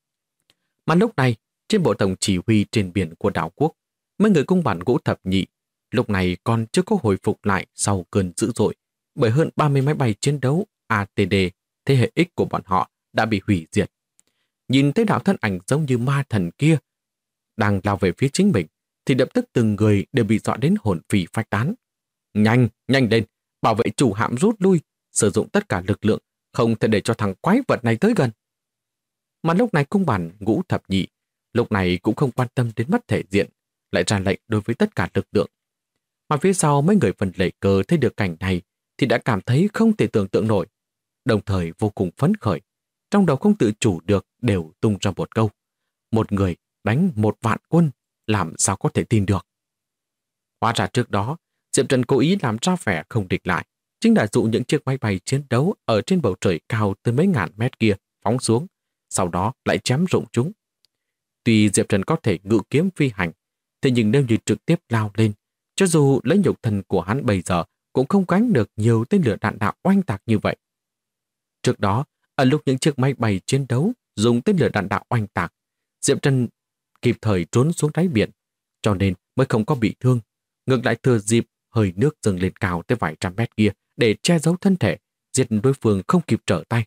Mà lúc này, trên bộ tổng chỉ huy trên biển của đảo quốc, mấy người cung bản Ngũ Thập Nhị lúc này còn chưa có hồi phục lại sau cơn dữ dội, bởi hơn 30 máy bay chiến đấu ATD thế hệ X của bọn họ đã bị hủy diệt. Nhìn thấy đạo thân ảnh giống như ma thần kia đang lao về phía chính mình, thì lập tức từng người đều bị dọa đến hồn phì phách tán. Nhanh, nhanh lên, bảo vệ chủ hạm rút lui, sử dụng tất cả lực lượng, không thể để cho thằng quái vật này tới gần. Mà lúc này cung bản Ngũ Thập Nhị lúc này cũng không quan tâm đến mất thể diện, lại ra lệnh đối với tất cả lực lượng. Mà phía sau mấy người Vân Lệ Cơ thấy được cảnh này thì đã cảm thấy không thể tưởng tượng nổi, đồng thời vô cùng phấn khởi. Trong đầu không tự chủ được đều tung ra một câu: một người đánh 1.000.000 quân, làm sao có thể tin được. Hóa ra trước đó, Diệp Trần cố ý làm ra vẻ không địch lại, chính là dụ những chiếc máy bay chiến đấu ở trên bầu trời cao tới mấy ngàn mét kia phóng xuống, sau đó lại chém rụng chúng. Tuy Diệp Trần có thể ngự kiếm phi hành, thế nhưng nếu như trực tiếp lao lên, cho dù lấy nhục thân của hắn bây giờ cũng không gánh được nhiều tên lửa đạn đạo oanh tạc như vậy. Trước đó, ở lúc những chiếc máy bay chiến đấu dùng tên lửa đạn đạo oanh tạc, Diệp Trần kịp thời trốn xuống đáy biển, cho nên mới không có bị thương. Ngược lại thừa dịp hơi nước dâng lên cao tới vài trăm mét kia để che giấu thân thể, giết đối phương không kịp trở tay.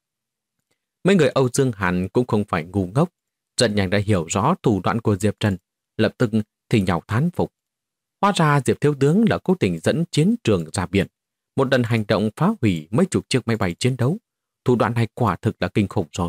Mấy người Âu Dương Hàn cũng không phải ngu ngốc, rất nhanh đã hiểu rõ thủ đoạn của Diệp Trần, lập tức thì nhào thán phục. Hóa ra Diệp thiếu tướng là cố tình dẫn chiến trường ra biển, một lần hành động phá hủy mấy chục chiếc máy bay chiến đấu. Thủ đoạn này quả thực là kinh khủng rồi.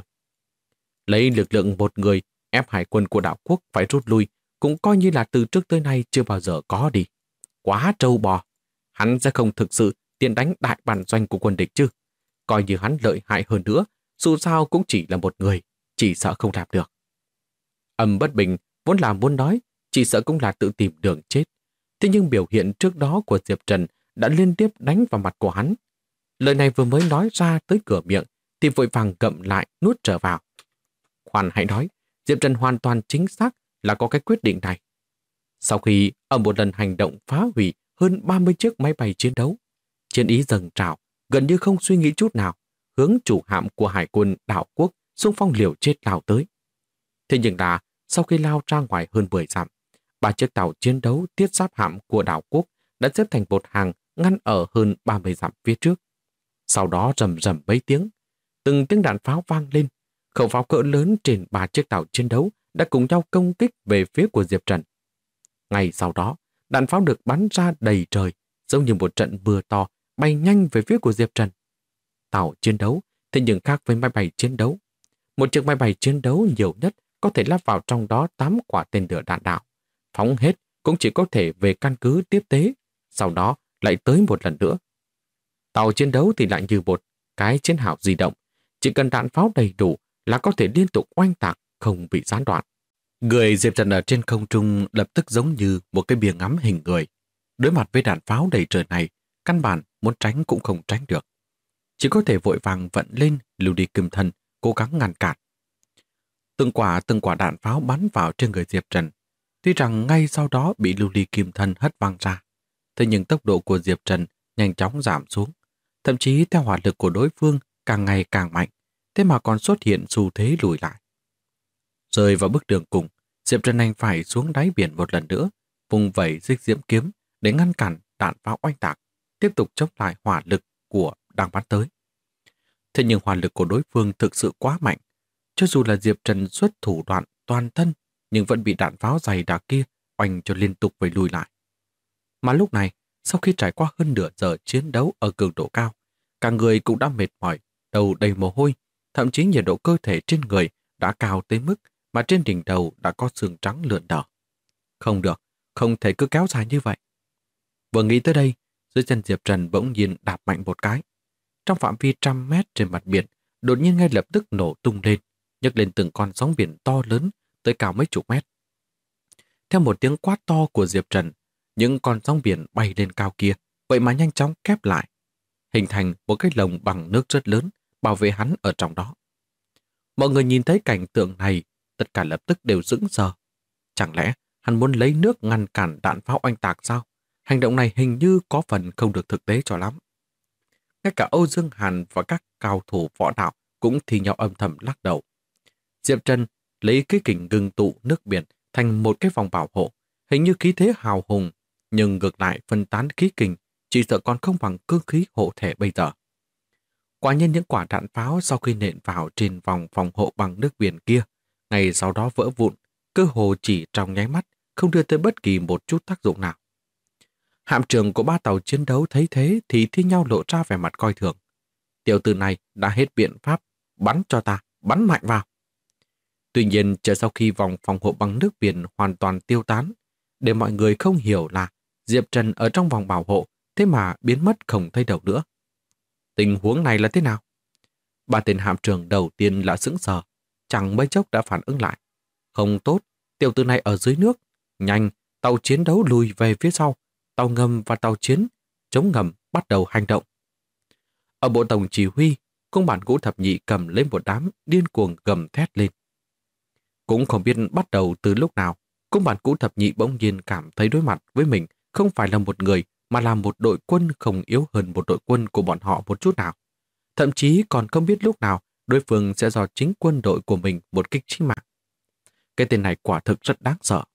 Lấy lực lượng một người ép hải quân của đảo quốc phải rút lui cũng coi như là từ trước tới nay chưa bao giờ có đi. Quá trâu bò. Hắn sẽ không thực sự tiến đánh đại bản doanh của quân địch chứ. Coi như hắn lợi hại hơn nữa, dù sao cũng chỉ là một người, chỉ sợ không làm được. Âm Bất Bình vốn là muốn nói, chỉ sợ cũng là tự tìm đường chết. Thế nhưng biểu hiện trước đó của Diệp Trần đã liên tiếp đánh vào mặt của hắn. Lời này vừa mới nói ra tới cửa miệng thì vội vàng gậm lại nuốt trở vào. Khoan hãy nói, Diệp Trần hoàn toàn chính xác là có cái quyết định này. Sau khi ở một lần hành động phá hủy hơn 30 chiếc máy bay chiến đấu, chiến ý dâng trào, gần như không suy nghĩ chút nào, hướng chủ hạm của hải quân đảo quốc xung phong liều chết lao tới. Thế nhưng là sau khi lao ra ngoài hơn 10 dặm, 3 chiếc tàu chiến đấu thiết giáp hạm của đảo quốc đã xếp thành một hàng ngăn ở hơn 30 dặm phía trước. Sau đó rầm rầm mấy tiếng, từng tiếng đạn pháo vang lên, khẩu pháo cỡ lớn trên 3 chiếc tàu chiến đấu đã cùng nhau công kích về phía của Diệp Trần. Ngay sau đó, đạn pháo được bắn ra đầy trời, giống như một trận mưa to bay nhanh về phía của Diệp Trần. Tàu chiến đấu thế nhưng khác với máy bay chiến đấu. Một chiếc máy bay chiến đấu nhiều nhất có thể lắp vào trong đó 8 quả tên lửa đạn đạo. Phóng hết cũng chỉ có thể về căn cứ tiếp tế, sau đó lại tới một lần nữa. Tàu chiến đấu thì lại như một cái chiến hào di động, chỉ cần đạn pháo đầy đủ là có thể liên tục oanh tạc, không bị gián đoạn. Người Diệp Trần ở trên không trung lập tức giống như một cái bìa ngắm hình người. Đối mặt với đạn pháo đầy trời này, căn bản muốn tránh cũng không tránh được. Chỉ có thể vội vàng vận lên lưu đi kim thân, cố gắng ngăn cản. Từng quả đạn pháo bắn vào trên người Diệp Trần. Tuy rằng ngay sau đó bị lưu ly kim thân hất văng ra, thế nhưng tốc độ của Diệp Trần nhanh chóng giảm xuống. Thậm chí theo hỏa lực của đối phương càng ngày càng mạnh, thế mà còn xuất hiện xu thế lùi lại. Rơi vào bước đường cùng, Diệp Trần anh phải xuống đáy biển một lần nữa, vùng vẩy xích diễm kiếm để ngăn cản đạn pháo oanh tạc, tiếp tục chống lại hỏa lực của đang bắn tới. Thế nhưng hỏa lực của đối phương thực sự quá mạnh. Cho dù là Diệp Trần xuất thủ đoạn toàn thân, nhưng vẫn bị đạn pháo dày đặc kia oanh cho liên tục phải lùi lại. Mà lúc này, sau khi trải qua hơn nửa giờ chiến đấu ở cường độ cao, cả người cũng đã mệt mỏi, đầu đầy mồ hôi, thậm chí nhiệt độ cơ thể trên người đã cao tới mức mà trên đỉnh đầu đã có xương trắng lượn lờ. Không được, không thể cứ kéo dài như vậy. Vừa nghĩ tới đây, dưới chân Diệp Trần bỗng nhiên đạp mạnh một cái. Trong phạm vi 100 mét trên mặt biển, đột nhiên ngay lập tức nổ tung lên, nhấc lên từng con sóng biển to lớn tới cao mấy chục mét. Theo một tiếng quát to của Diệp Trần, những con sóng biển bay lên cao kia, vậy mà nhanh chóng kép lại, hình thành một cái lồng bằng nước rất lớn, bảo vệ hắn ở trong đó. Mọi người nhìn thấy cảnh tượng này, tất cả lập tức đều sững sờ. Chẳng lẽ hắn muốn lấy nước ngăn cản đạn pháo oanh tạc sao? Hành động này hình như có phần không được thực tế cho lắm. Ngay cả Âu Dương Hàn và các cao thủ võ đạo cũng thì nhau âm thầm lắc đầu. Diệp Trần lấy cái kình ngưng tụ nước biển thành một cái vòng bảo hộ, hình như khí thế hào hùng, nhưng ngược lại phân tán khí kình chỉ sợ còn không bằng cương khí hộ thể bây giờ. Quả nhiên những quả đạn pháo sau khi nện vào trên vòng phòng hộ bằng nước biển kia, ngày sau đó vỡ vụn, cơ hồ chỉ trong nháy mắt, không đưa tới bất kỳ một chút tác dụng nào. Hạm trưởng của 3 tàu chiến đấu thấy thế thì thi nhau lộ ra vẻ mặt coi thường. Tiểu tử này đã hết biện pháp, bắn cho ta, bắn mạnh vào. Tuy nhiên, chờ sau khi vòng phòng hộ bằng nước biển hoàn toàn tiêu tán, để mọi người không hiểu là Diệp Trần ở trong vòng bảo hộ, thế mà biến mất không thấy đâu nữa. Tình huống này là thế nào? 3 tên hạm trưởng đầu tiên là sững sờ, chẳng mấy chốc đã phản ứng lại. Không tốt, tiểu tử này ở dưới nước. Nhanh, tàu chiến đấu lùi về phía sau. Tàu ngầm và tàu chiến chống ngầm bắt đầu hành động. Ở bộ tổng chỉ huy, cung bản Ngũ Thập Nhị cầm lên một đám điên cuồng gầm thét lên. Cũng không biết bắt đầu từ lúc nào, cung bản Ngũ Thập Nhị bỗng nhiên cảm thấy đối mặt với mình không phải là một người mà là một đội quân không yếu hơn một đội quân của bọn họ một chút nào. Thậm chí còn không biết lúc nào đối phương sẽ do chính quân đội của mình một kích chí mạng. Cái tên này quả thực rất đáng sợ.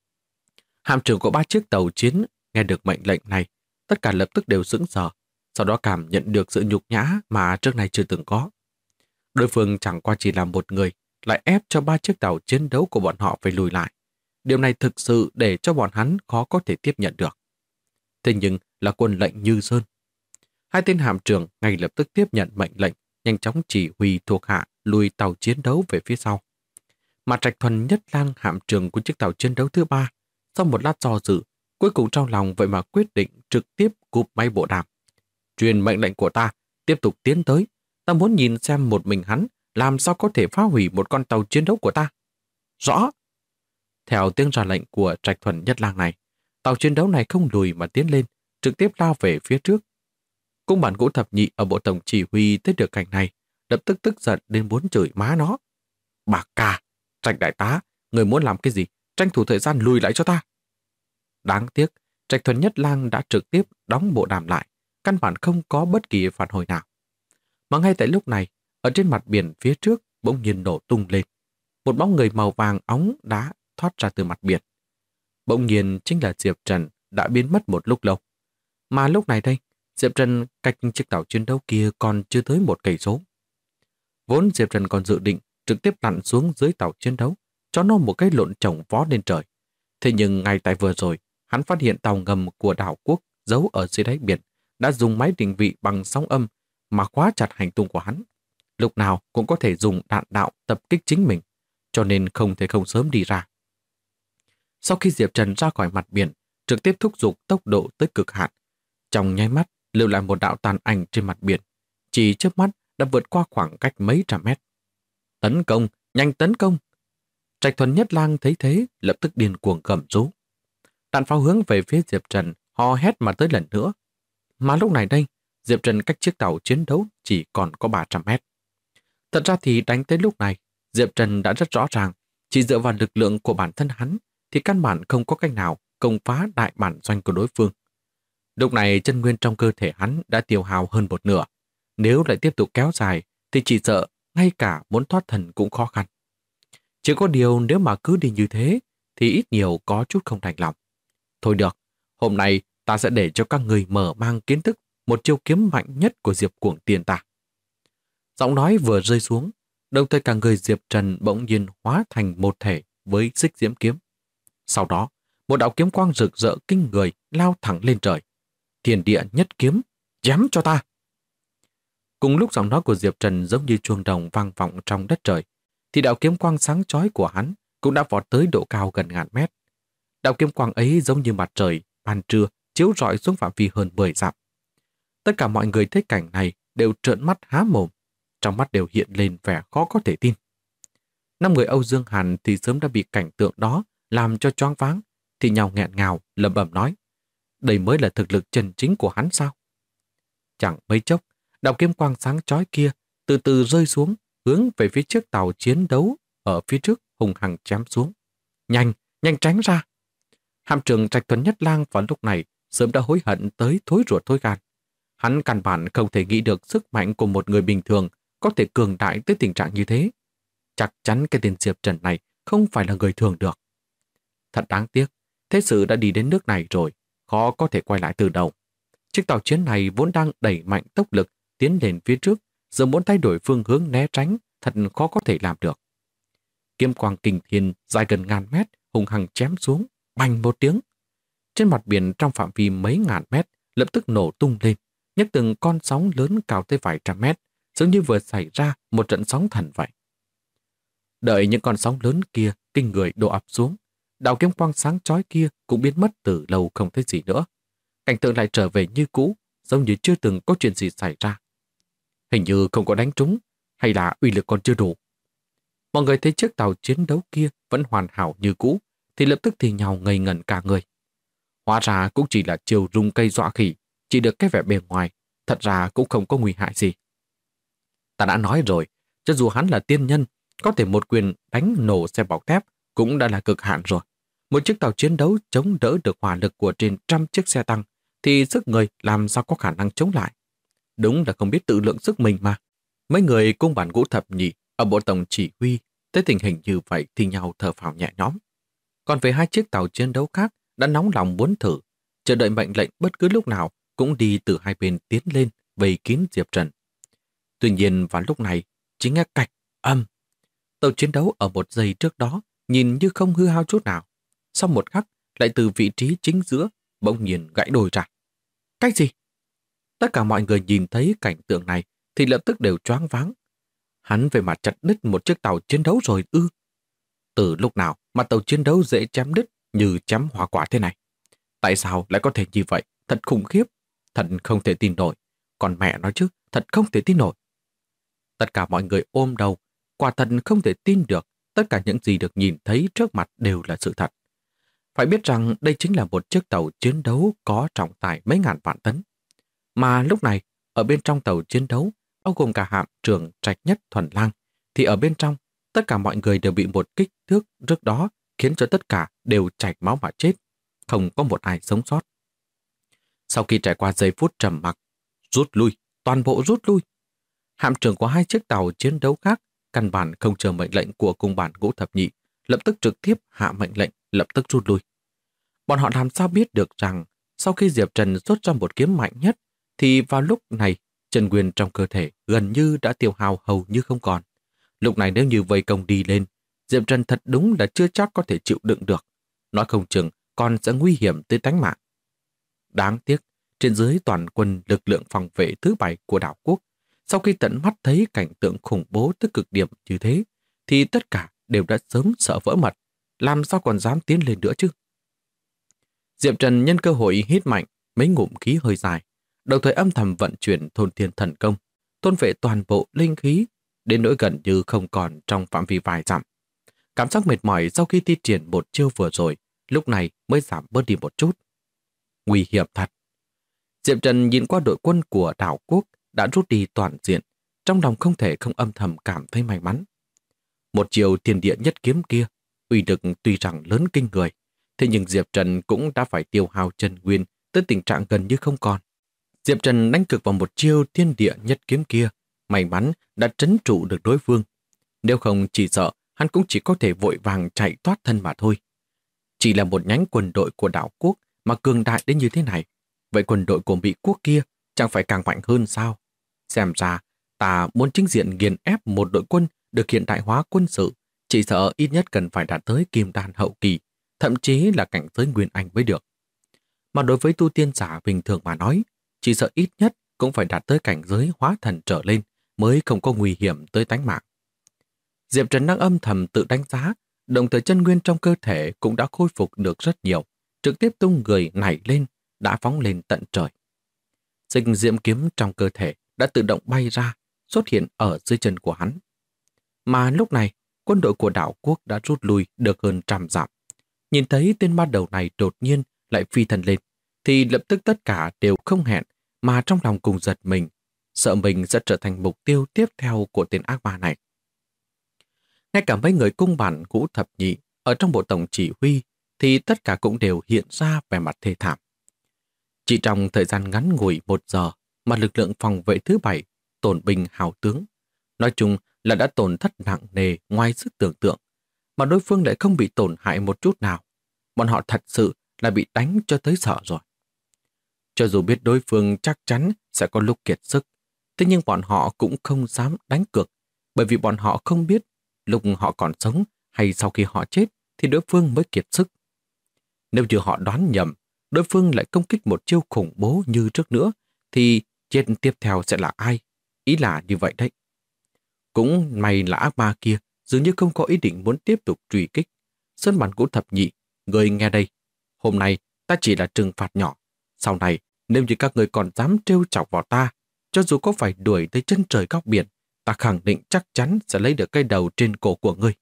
Hạm trưởng của 3 chiếc tàu chiến nghe được mệnh lệnh này, tất cả lập tức đều sững sờ, sau đó cảm nhận được sự nhục nhã mà trước này chưa từng có. Đối phương chẳng qua chỉ là một người, lại ép cho 3 chiếc tàu chiến đấu của bọn họ phải lùi lại. Điều này thực sự để cho bọn hắn khó có thể tiếp nhận được. Thế nhưng là quân lệnh Như Sơn. 2 tên hạm trưởng ngay lập tức tiếp nhận mệnh lệnh, nhanh chóng chỉ huy thuộc hạ lùi tàu chiến đấu về phía sau. Mà Trạch Thuần Nhất Lang hạm trưởng của chiếc tàu chiến đấu thứ 3, sau một lát do dự, cuối cùng trong lòng vậy mà quyết định trực tiếp cúp máy bộ đàm. Truyền mệnh lệnh của ta, tiếp tục tiến tới. Ta muốn nhìn xem một mình hắn làm sao có thể phá hủy một con tàu chiến đấu của ta. Rõ. Theo tiếng ra lệnh của Trạch Thuần Nhất Lang này, tàu chiến đấu này không lùi mà tiến lên, trực tiếp lao về phía trước. Cung bản Ngũ Thập Nhị ở bộ tổng chỉ huy thấy được cảnh này, lập tức tức giận đến muốn chửi má nó. Bà ca, Trạch đại tá, người muốn làm cái gì? Tranh thủ thời gian lùi lại cho ta. Đáng tiếc, Trạch Thuần Nhất Lang đã trực tiếp đóng bộ đàm lại, căn bản không có bất kỳ phản hồi nào. Mà ngay tại lúc này, ở trên mặt biển phía trước bỗng nhiên nổ tung lên. Một bóng người màu vàng óng đã thoát ra từ mặt biển. Bỗng nhiên chính là Diệp Trần đã biến mất một lúc lâu. Mà lúc này đây, Diệp Trần cách chiếc tàu chiến đấu kia còn chưa tới 1 cây số. Vốn Diệp Trần còn dự định trực tiếp lặn xuống dưới tàu chiến đấu, cho nó một cái lộn chồng vó lên trời. Thế nhưng ngay tại vừa rồi, hắn phát hiện tàu ngầm của đảo quốc giấu ở dưới đáy biển đã dùng máy định vị bằng sóng âm mà khóa chặt hành tung của hắn. Lúc nào cũng có thể dùng đạn đạo tập kích chính mình, cho nên không thể không sớm đi ra. Sau khi Diệp Trần ra khỏi mặt biển, trực tiếp thúc giục tốc độ tới cực hạn, trong nháy mắt lưu lại một đạo tàn ảnh trên mặt biển, chỉ chớp mắt đã vượt qua khoảng cách mấy trăm mét. Tấn công, nhanh tấn công! Trạch Thuần Nhất Lang thấy thế, lập tức điên cuồng gầm rú. Đạn pháo hướng về phía Diệp Trần, hò hét mà tới lần nữa. Mà lúc này đây, Diệp Trần cách chiếc tàu chiến đấu chỉ còn có 300 mét. Thật ra thì đánh tới lúc này, Diệp Trần đã rất rõ ràng, chỉ dựa vào lực lượng của bản thân hắn thì căn bản không có cách nào công phá đại bản doanh của đối phương. Lúc này chân nguyên trong cơ thể hắn đã tiêu hao hơn một nửa. Nếu lại tiếp tục kéo dài thì chỉ sợ ngay cả muốn thoát thần cũng khó khăn. Chỉ có điều nếu mà cứ đi như thế thì ít nhiều có chút không đành lòng. Thôi được, hôm nay ta sẽ để cho các người mở mang kiến thức một chiêu kiếm mạnh nhất của Diệp Cuồng Tiên ta. Giọng nói vừa rơi xuống, đồng thời cả người Diệp Trần bỗng nhiên hóa thành một thể với xích diễm kiếm. Sau đó, một đạo kiếm quang rực rỡ kinh người lao thẳng lên trời. Thiên địa nhất kiếm, chém cho ta! Cùng lúc giọng nói của Diệp Trần giống như chuông đồng vang vọng trong đất trời, thì đạo kiếm quang sáng chói của hắn cũng đã vọt tới độ cao gần ngàn mét. Đạo kiếm quang ấy giống như mặt trời ban trưa chiếu rọi xuống phạm vi hơn 10 dặm. Tất cả mọi người thấy cảnh này đều trợn mắt há mồm, trong mắt đều hiện lên vẻ khó có thể tin. 5 người Âu Dương Hàn thì sớm đã bị cảnh tượng đó làm cho choáng váng, thì nhau nghẹn ngào lẩm bẩm nói: đây mới là thực lực chân chính của hắn sao? Chẳng mấy chốc, đạo kiếm quang sáng chói kia từ từ rơi xuống, hướng về phía chiếc tàu chiến đấu ở phía trước hùng hằng chém xuống. Nhanh, nhanh tránh ra! Hạm trưởng Trạch Tuấn Nhất Lang vào lúc này sớm đã hối hận tới thối ruột thối gan. Hắn căn bản không thể nghĩ được sức mạnh của một người bình thường có thể cường đại tới tình trạng như thế. Chắc chắn cái tên Diệp Trần này không phải là người thường được. Thật đáng tiếc, thế sự đã đi đến nước này rồi, khó có thể quay lại từ đầu. Chiếc tàu chiến này vốn đang đẩy mạnh tốc lực tiến lên phía trước, giờ muốn thay đổi phương hướng né tránh, thật khó có thể làm được. Kiếm quang kinh thiên dài gần ngàn mét hùng hằng chém xuống, bành một tiếng. Trên mặt biển trong phạm vi mấy ngàn mét lập tức nổ tung lên, nhấc từng con sóng lớn cao tới vài trăm mét, giống như vừa xảy ra một trận sóng thần vậy. Đợi những con sóng lớn kia kinh người đổ ập xuống, đạo kiếm quang sáng chói kia cũng biến mất từ lâu không thấy gì nữa. Cảnh tượng lại trở về như cũ, giống như chưa từng có chuyện gì xảy ra. Hình như không có đánh trúng, hay là uy lực còn chưa đủ. Mọi người thấy chiếc tàu chiến đấu kia vẫn hoàn hảo như cũ, thì lập tức thì nhau ngây ngẩn cả người. Hóa ra cũng chỉ là chiều rung cây dọa khỉ, chỉ được cái vẻ bề ngoài, thật ra cũng không có nguy hại gì. Ta đã nói rồi, cho dù hắn là tiên nhân, có thể một quyền đánh nổ xe bọc thép cũng đã là cực hạn rồi. Một chiếc tàu chiến đấu chống đỡ được hỏa lực của trên trăm chiếc xe tăng, thì sức người làm sao có khả năng chống lại. Đúng là không biết tự lượng sức mình mà. Mấy người cung bản Ngũ Thập Nhị ở bộ tổng chỉ huy tới tình hình như vậy thì nhau thở phào nhẹ nhõm. Còn về hai chiếc tàu chiến đấu khác đã nóng lòng muốn thử, chờ đợi mệnh lệnh bất cứ lúc nào cũng đi từ hai bên tiến lên vây kín Diệp Trần. Tuy nhiên vào lúc này, chính nghe cạch, âm. Tàu chiến đấu ở một giây trước đó nhìn như không hư hao chút nào. Sau một khắc lại từ vị trí chính giữa bỗng nhiên gãy đôi ra. Cái gì? Tất cả mọi người nhìn thấy cảnh tượng này thì lập tức đều choáng váng. Hắn về mặt chặt đứt một chiếc tàu chiến đấu rồi ư? Từ lúc nào mà tàu chiến đấu dễ chém đứt như chém hoa quả thế này? Tại sao lại có thể như vậy? Thật khủng khiếp. Thật không thể tin nổi. Còn mẹ nói chứ, thật không thể tin nổi. Tất cả mọi người ôm đầu, quả thật không thể tin được tất cả những gì được nhìn thấy trước mặt đều là sự thật. Phải biết rằng đây chính là một chiếc tàu chiến đấu có trọng tải mấy ngàn vạn tấn. Mà lúc này, ở bên trong tàu chiến đấu, bao gồm cả hạm trưởng Trạch Nhất Thuần Lang, thì ở bên trong, tất cả mọi người đều bị một kích thước trước đó khiến cho tất cả đều chảy máu mà chết, không có một ai sống sót. Sau khi trải qua giây phút trầm mặc, rút lui, toàn bộ rút lui. Hạm trưởng của hai chiếc tàu chiến đấu khác căn bản không chờ mệnh lệnh của cung bản Ngũ Thập Nhị, lập tức trực tiếp hạ mệnh lệnh lập tức rút lui. Bọn họ làm sao biết được rằng sau khi Diệp Trần rút ra một kiếm mạnh nhất thì vào lúc này chân nguyên trong cơ thể gần như đã tiêu hao hầu như không còn. Lúc này nếu như vây công đi lên, Diệp Trần thật đúng là chưa chắc có thể chịu đựng được. Nói không chừng còn sẽ nguy hiểm tới tánh mạng. Đáng tiếc, trên dưới toàn quân lực lượng phòng vệ thứ 7 của đảo quốc, sau khi tận mắt thấy cảnh tượng khủng bố tới cực điểm như thế, thì tất cả đều đã sớm sợ vỡ mật, làm sao còn dám tiến lên nữa chứ. Diệp Trần nhân cơ hội hít mạnh mấy ngụm khí hơi dài, đồng thời âm thầm vận chuyển thôn thiên thần công, thôn vệ toàn bộ linh khí, đến nỗi gần như không còn trong phạm vi vài dặm. Cảm giác mệt mỏi sau khi thi triển một chiêu vừa rồi, lúc này mới giảm bớt đi một chút. Nguy hiểm thật. Diệp Trần nhìn qua đội quân của đảo quốc đã rút đi toàn diện, trong lòng không thể không âm thầm cảm thấy may mắn. Một chiều thiên địa nhất kiếm kia, uy lực tuy rằng lớn kinh người, thế nhưng Diệp Trần cũng đã phải tiêu hao chân nguyên tới tình trạng gần như không còn. Diệp Trần đánh cực vào một chiêu thiên địa nhất kiếm kia, may mắn đã trấn trụ được đối phương. Nếu không chỉ sợ, hắn cũng chỉ có thể vội vàng chạy thoát thân mà thôi. Chỉ là một nhánh quân đội của đảo quốc mà cường đại đến như thế này, vậy quân đội của Mỹ quốc kia chẳng phải càng mạnh hơn sao? Xem ra, ta muốn chính diện nghiền ép một đội quân được hiện đại hóa quân sự, chỉ sợ ít nhất cần phải đạt tới kim đan hậu kỳ, thậm chí là cảnh giới Nguyên Anh mới được. Mà đối với tu tiên giả bình thường mà nói, chỉ sợ ít nhất cũng phải đạt tới cảnh giới hóa thần trở lên mới không có nguy hiểm tới tánh mạng. Diệp Trần đang âm thầm tự đánh giá, đồng thời chân nguyên trong cơ thể cũng đã khôi phục được rất nhiều, trực tiếp tung người nảy lên, đã phóng lên tận trời. Sinh diễm kiếm trong cơ thể đã tự động bay ra, xuất hiện ở dưới chân của hắn. Mà lúc này, quân đội của đảo quốc đã rút lui được hơn 100 dặm. Nhìn thấy tên ma đầu này đột nhiên lại phi thần lên, thì lập tức tất cả đều không hẹn mà trong lòng cùng giật mình, sợ mình sẽ trở thành mục tiêu tiếp theo của tên ác ma này. Ngay cả mấy người cung bản Ngũ Thập Nhị ở trong bộ tổng chỉ huy thì tất cả cũng đều hiện ra vẻ mặt thê thảm. Chỉ trong thời gian ngắn ngủi 1 giờ mà lực lượng phòng vệ thứ 7 tổn binh hào tướng. Nói chung là đã tổn thất nặng nề ngoài sức tưởng tượng, mà đối phương lại không bị tổn hại một chút nào. Bọn họ thật sự là bị đánh cho tới sợ rồi. Cho dù biết đối phương chắc chắn sẽ có lúc kiệt sức, thế nhưng bọn họ cũng không dám đánh cược, bởi vì bọn họ không biết lúc họ còn sống hay sau khi họ chết thì đối phương mới kiệt sức. Nếu như họ đoán nhầm, đối phương lại công kích một chiêu khủng bố như trước nữa, thì chết tiếp theo sẽ là ai? Ý là như vậy đấy. Cũng may là ác ma kia dường như không có ý định muốn tiếp tục truy kích. Sơn Bản Ngũ Thập Nhị, người nghe đây. Hôm nay ta chỉ là trừng phạt nhỏ. Sau này, nếu như các người còn dám trêu chọc vào ta, cho dù có phải đuổi tới chân trời góc biển, ta khẳng định chắc chắn sẽ lấy được cây đầu trên cổ của ngươi.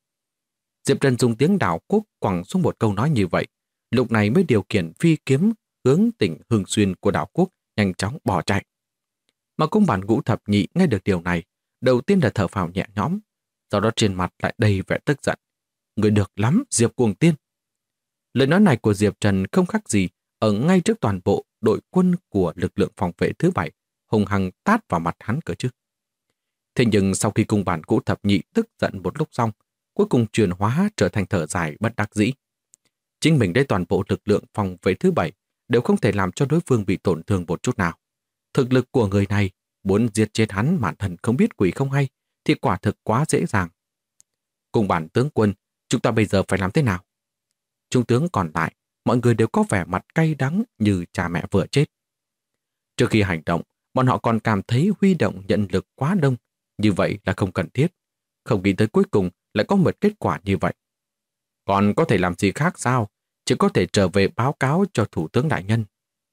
Diệp Trần dùng tiếng đảo quốc quẳng xuống một câu nói như vậy, lúc này mới điều khiển phi kiếm hướng tỉnh Hương Xuyên của đảo quốc nhanh chóng bỏ chạy. Mà cung bản Ngũ Thập Nhị nghe được điều này, đầu tiên là thở phào nhẹ nhõm, sau đó trên mặt lại đầy vẻ tức giận. Người được lắm, Diệp Cuồng Tiên. Lời nói này của Diệp Trần không khác gì ở ngay trước toàn bộ đội quân của lực lượng phòng vệ thứ 7, hùng hăng tát vào mặt hắn cơ chứ. Thế nhưng sau khi cung bản Ngũ Thập Nhị tức giận một lúc xong, cuối cùng chuyển hóa trở thành thở dài bất đắc dĩ. Chính mình đây toàn bộ lực lượng phòng vệ thứ 7 đều không thể làm cho đối phương bị tổn thương một chút nào. Thực lực của người này muốn diệt chết hắn mà thần không biết quỷ không hay thì quả thực quá dễ dàng. Cùng bản tướng quân, chúng ta bây giờ phải làm thế nào? Trung tướng còn lại, mọi người đều có vẻ mặt cay đắng như cha mẹ vừa chết. Trước khi hành động, bọn họ còn cảm thấy huy động nhân lực quá đông, như vậy là không cần thiết. Không nghĩ tới cuối cùng lại có một kết quả như vậy. Còn có thể làm gì khác sao? Chỉ có thể trở về báo cáo cho Thủ tướng đại nhân.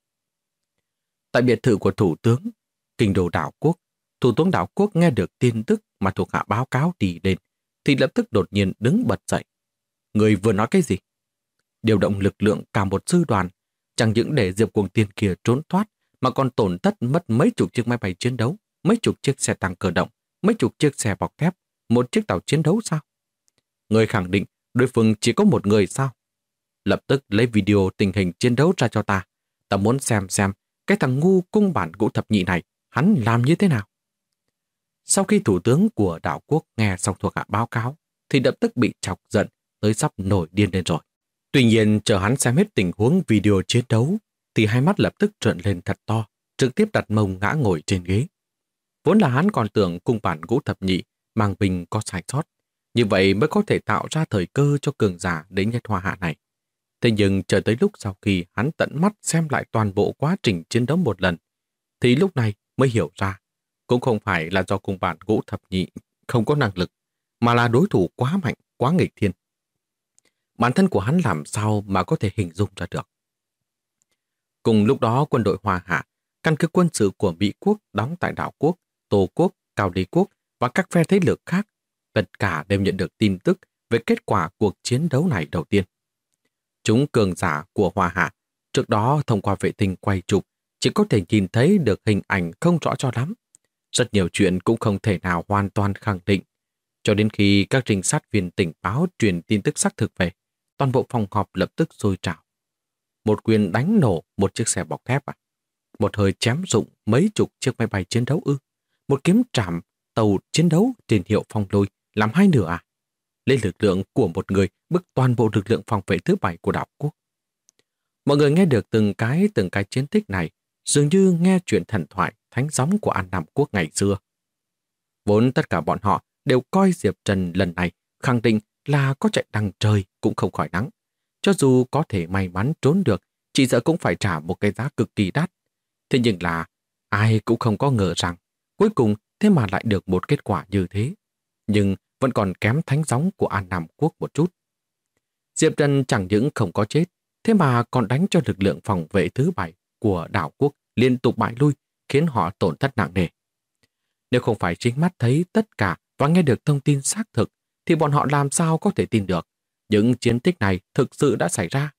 Tại biệt thự của Thủ tướng, kinh đô đảo quốc, Thủ tướng đảo quốc nghe được tin tức mà thuộc hạ báo cáo đi lên, thì lập tức đột nhiên đứng bật dậy. Người vừa nói cái gì? Điều động lực lượng cả một sư đoàn, chẳng những để Diệp Cuồng Tiên kia trốn thoát, mà còn tổn thất mất mấy chục chiếc máy bay chiến đấu, mấy chục chiếc xe tăng cơ động, mấy chục chiếc xe bọc thép, một chiếc tàu chiến đấu sao? Người khẳng định đối phương chỉ có một người sao? Lập tức lấy video tình hình chiến đấu ra cho ta. Ta muốn xem cái thằng ngu cung bản Ngũ Thập Nhị này, hắn làm như thế nào? Sau khi thủ tướng của đảo quốc nghe xong thuộc hạ báo cáo, thì lập tức bị chọc giận tới sắp nổi điên lên rồi. Tuy nhiên, chờ hắn xem hết tình huống video chiến đấu, thì hai mắt lập tức trợn lên thật to, trực tiếp đặt mông ngã ngồi trên ghế. Vốn là hắn còn tưởng cung bản Ngũ Thập Nhị mang binh có sai sót, như vậy mới có thể tạo ra thời cơ cho cường giả đến Nhất Hoa Hạ này. Thế nhưng chờ tới lúc sau khi hắn tận mắt xem lại toàn bộ quá trình chiến đấu một lần, thì lúc này mới hiểu ra, cũng không phải là do cung bản Ngũ Thập Nhị không có năng lực, mà là đối thủ quá mạnh, quá nghịch thiên. Bản thân của hắn làm sao mà có thể hình dung ra được. Cùng lúc đó, quân đội Hoa Hạ, căn cứ quân sự của Mỹ quốc đóng tại đảo quốc, Tô quốc, Cao Ly quốc và các phe thế lực khác, tất cả đều nhận được tin tức về kết quả cuộc chiến đấu này đầu tiên. Chúng cường giả của Hoa Hạ trước đó thông qua vệ tinh quay chụp chỉ có thể nhìn thấy được hình ảnh không rõ cho lắm. Rất nhiều chuyện cũng không thể nào hoàn toàn khẳng định. Cho đến khi các trinh sát viên tình báo truyền tin tức xác thực về, toàn bộ phòng họp lập tức sôi trào. Một quyền đánh nổ một chiếc xe bọc thép à? Một hơi chém rụng mấy chục chiếc máy bay chiến đấu ư? Một kiếm trảm tàu chiến đấu trên hiệu Phong Lôi làm hai nửa à? Lấy lực lượng của một người bức toàn bộ lực lượng phòng vệ thứ 7 của đảo quốc. Mọi người nghe được từng cái chiến tích này, dường như nghe chuyện thần thoại thánh gióng của An Nam Quốc ngày xưa. Vốn tất cả bọn họ đều coi Diệp Trần lần này khẳng định là có chạy đằng trời cũng không khỏi nắng. Cho dù có thể may mắn trốn được, chỉ sợ cũng phải trả một cái giá cực kỳ đắt. Thế nhưng là ai cũng không có ngờ rằng cuối cùng thế mà lại được một kết quả như thế. Nhưng vẫn còn kém thánh gióng của An Nam Quốc một chút. Diệp Trần chẳng những không có chết, thế mà còn đánh cho lực lượng phòng vệ thứ 7 của đảo quốc liên tục bại lui, khiến họ tổn thất nặng nề. Nếu không phải chính mắt thấy tất cả và nghe được thông tin xác thực, thì bọn họ làm sao có thể tin được những chiến tích này thực sự đã xảy ra.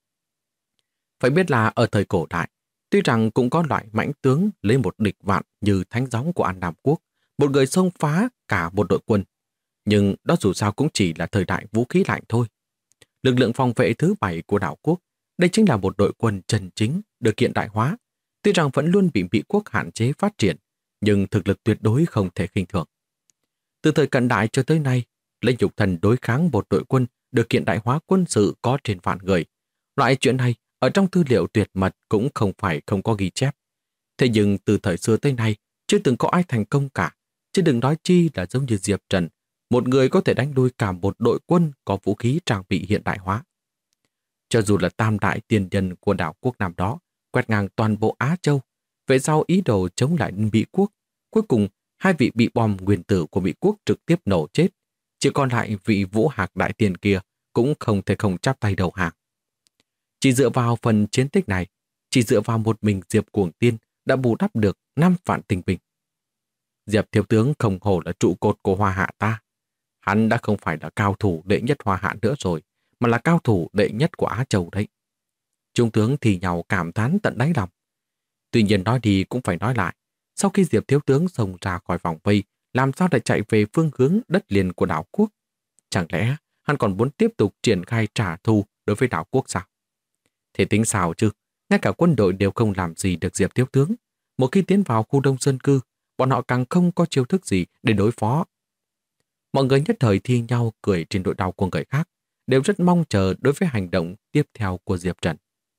Phải biết là ở thời cổ đại, tuy rằng cũng có loại mãnh tướng lấy một địch vạn như thánh gióng của An Nam Quốc, một người xông phá cả một đội quân, nhưng đó dù sao cũng chỉ là thời đại vũ khí lạnh thôi. Lực lượng phòng vệ thứ 7 của đảo quốc, đây chính là một đội quân chân chính được hiện đại hóa, tuy rằng vẫn luôn bị Mỹ quốc hạn chế phát triển, nhưng thực lực tuyệt đối không thể khinh thường. Từ thời cận đại cho tới nay, lấy nhục thần đối kháng một đội quân được hiện đại hóa quân sự có trên vạn người. Loại chuyện này ở trong tư liệu tuyệt mật cũng không phải không có ghi chép. Thế nhưng từ thời xưa tới nay, chưa từng có ai thành công cả, chứ đừng nói chi là giống như Diệp Trần, một người có thể đánh lui cả một đội quân có vũ khí trang bị hiện đại hóa. Cho dù là tam đại tiền nhân của đảo quốc năm đó, quét ngang toàn bộ Á Châu, về sau ý đồ chống lại Mỹ quốc, cuối cùng hai vị bị bom nguyên tử của Mỹ quốc trực tiếp nổ chết, chỉ còn lại vị Vũ Hạc đại tiền kia cũng không thể không chắp tay đầu hàng. Chỉ dựa vào phần chiến tích này, chỉ dựa vào một mình Diệp Cuồng Tiên đã bù đắp được 5 vạn tinh binh. Diệp thiếu tướng không hổ là trụ cột của Hoa Hạ ta. Hắn đã không phải là cao thủ đệ nhất Hoa Hạ nữa rồi, mà là cao thủ đệ nhất của Á Châu đấy. Trung tướng thì nhào cảm thán tận đáy lòng. Tuy nhiên nói đi cũng phải nói lại, sau khi Diệp thiếu tướng xông ra khỏi vòng vây, làm sao lại chạy về phương hướng đất liền của đảo quốc? Chẳng lẽ hắn còn muốn tiếp tục triển khai trả thù đối với đảo quốc sao? Thế tính sao chứ? Ngay cả quân đội đều không làm gì được Diệp thiếu tướng. Một khi tiến vào khu đông dân cư, bọn họ càng không có chiêu thức gì để đối phó. Mọi người nhất thời thi nhau cười trên nỗi đau của người khác, đều rất mong chờ đối với hành động tiếp theo của Diệp Trần.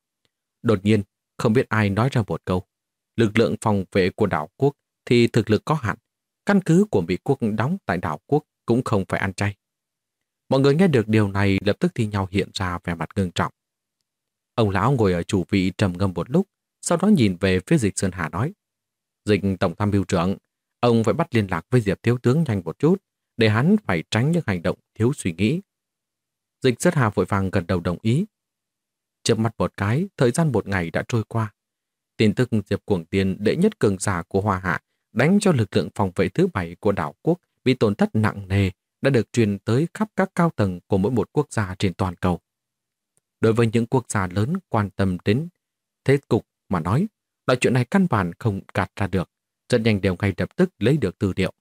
Đột nhiên, không biết ai nói ra một câu. Lực lượng phòng vệ của đảo quốc thì thực lực có hạn. Căn cứ của Mỹ quốc đóng tại đảo quốc cũng không phải ăn chay. Mọi người nghe được điều này lập tức thi nhau hiện ra vẻ mặt ngưng trọng. Ông lão ngồi ở chủ vị trầm ngâm một lúc, sau đó nhìn về phía Dịch Sơn Hà nói: Dịch tổng tham mưu trưởng, ông phải bắt liên lạc với Diệp thiếu tướng nhanh một chút, để hắn phải tránh những hành động thiếu suy nghĩ. Dịch Sơn Hà vội vàng gật đầu đồng ý. Chớp mắt một cái, thời gian một ngày đã trôi qua. Tin tức Diệp Cuồng Tiên đệ nhất cường giả của Hoa Hạ đánh cho lực lượng phòng vệ thứ 7 của đảo quốc bị tổn thất nặng nề đã được truyền tới khắp các cao tầng của mỗi một quốc gia trên toàn cầu. Đối với những quốc gia lớn quan tâm đến thế cục mà nói, loại chuyện này căn bản không gạt ra được, rất nhanh đều ngay lập tức lấy được tư liệu.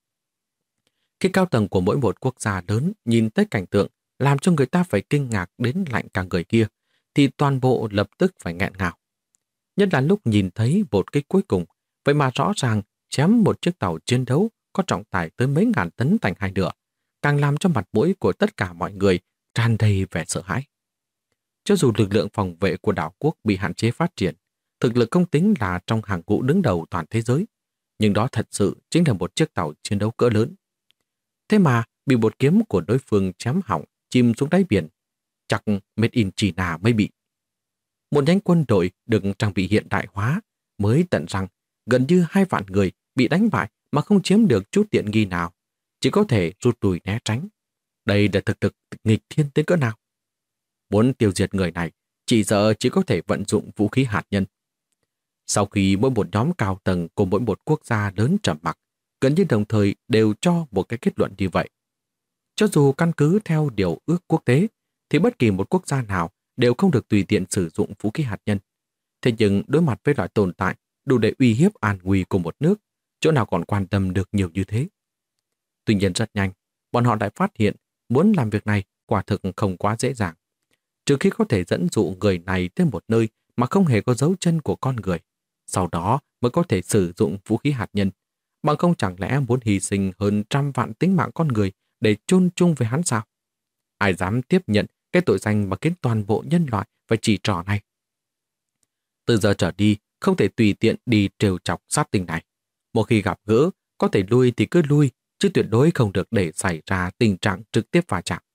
Khi cao tầng của mỗi một quốc gia lớn nhìn thấy cảnh tượng làm cho người ta phải kinh ngạc đến lạnh cả người kia, thì toàn bộ lập tức phải nghẹn ngào. Nhất là lúc nhìn thấy một kích cuối cùng, vậy mà rõ ràng chém một chiếc tàu chiến đấu có trọng tải tới mấy ngàn tấn thành hai nửa, càng làm cho mặt mũi của tất cả mọi người tràn đầy vẻ sợ hãi. Cho dù lực lượng phòng vệ của đảo quốc bị hạn chế phát triển, thực lực không tính là trong hàng ngũ đứng đầu toàn thế giới, nhưng đó thật sự chính là một chiếc tàu chiến đấu cỡ lớn. Thế mà bị một kiếm của đối phương chém hỏng, chìm xuống đáy biển, chắc Made in China mới bị. Một nhánh quân đội được trang bị hiện đại hóa mới tận rằng gần như 2 vạn người bị đánh bại mà không chiếm được chút tiện nghi nào, chỉ có thể rút lui né tránh. Đây là thực lực nghịch thiên tới cỡ nào? Muốn tiêu diệt người này, chỉ sợ chỉ có thể vận dụng vũ khí hạt nhân. Sau khi mỗi một nhóm cao tầng của mỗi một quốc gia lớn trầm mặc, gần như đồng thời đều cho một cái kết luận như vậy. Cho dù căn cứ theo điều ước quốc tế, thì bất kỳ một quốc gia nào đều không được tùy tiện sử dụng vũ khí hạt nhân. Thế nhưng đối mặt với loại tồn tại đủ để uy hiếp an nguy của một nước, chỗ nào còn quan tâm được nhiều như thế? Tuy nhiên rất nhanh, bọn họ lại phát hiện muốn làm việc này quả thực không quá dễ dàng. Trừ khi có thể dẫn dụ người này tới một nơi mà không hề có dấu chân của con người, sau đó mới có thể sử dụng vũ khí hạt nhân. Bằng không chẳng lẽ muốn hy sinh hơn 100 vạn tính mạng con người để chôn chung với hắn sao? Ai dám tiếp nhận cái tội danh mà khiến toàn bộ nhân loại phải chỉ trỏ này? Từ giờ trở đi, không thể tùy tiện đi trêu chọc sát tinh này. Một khi gặp gỡ, có thể lui thì cứ lui, chứ tuyệt đối không được để xảy ra tình trạng trực tiếp va chạm.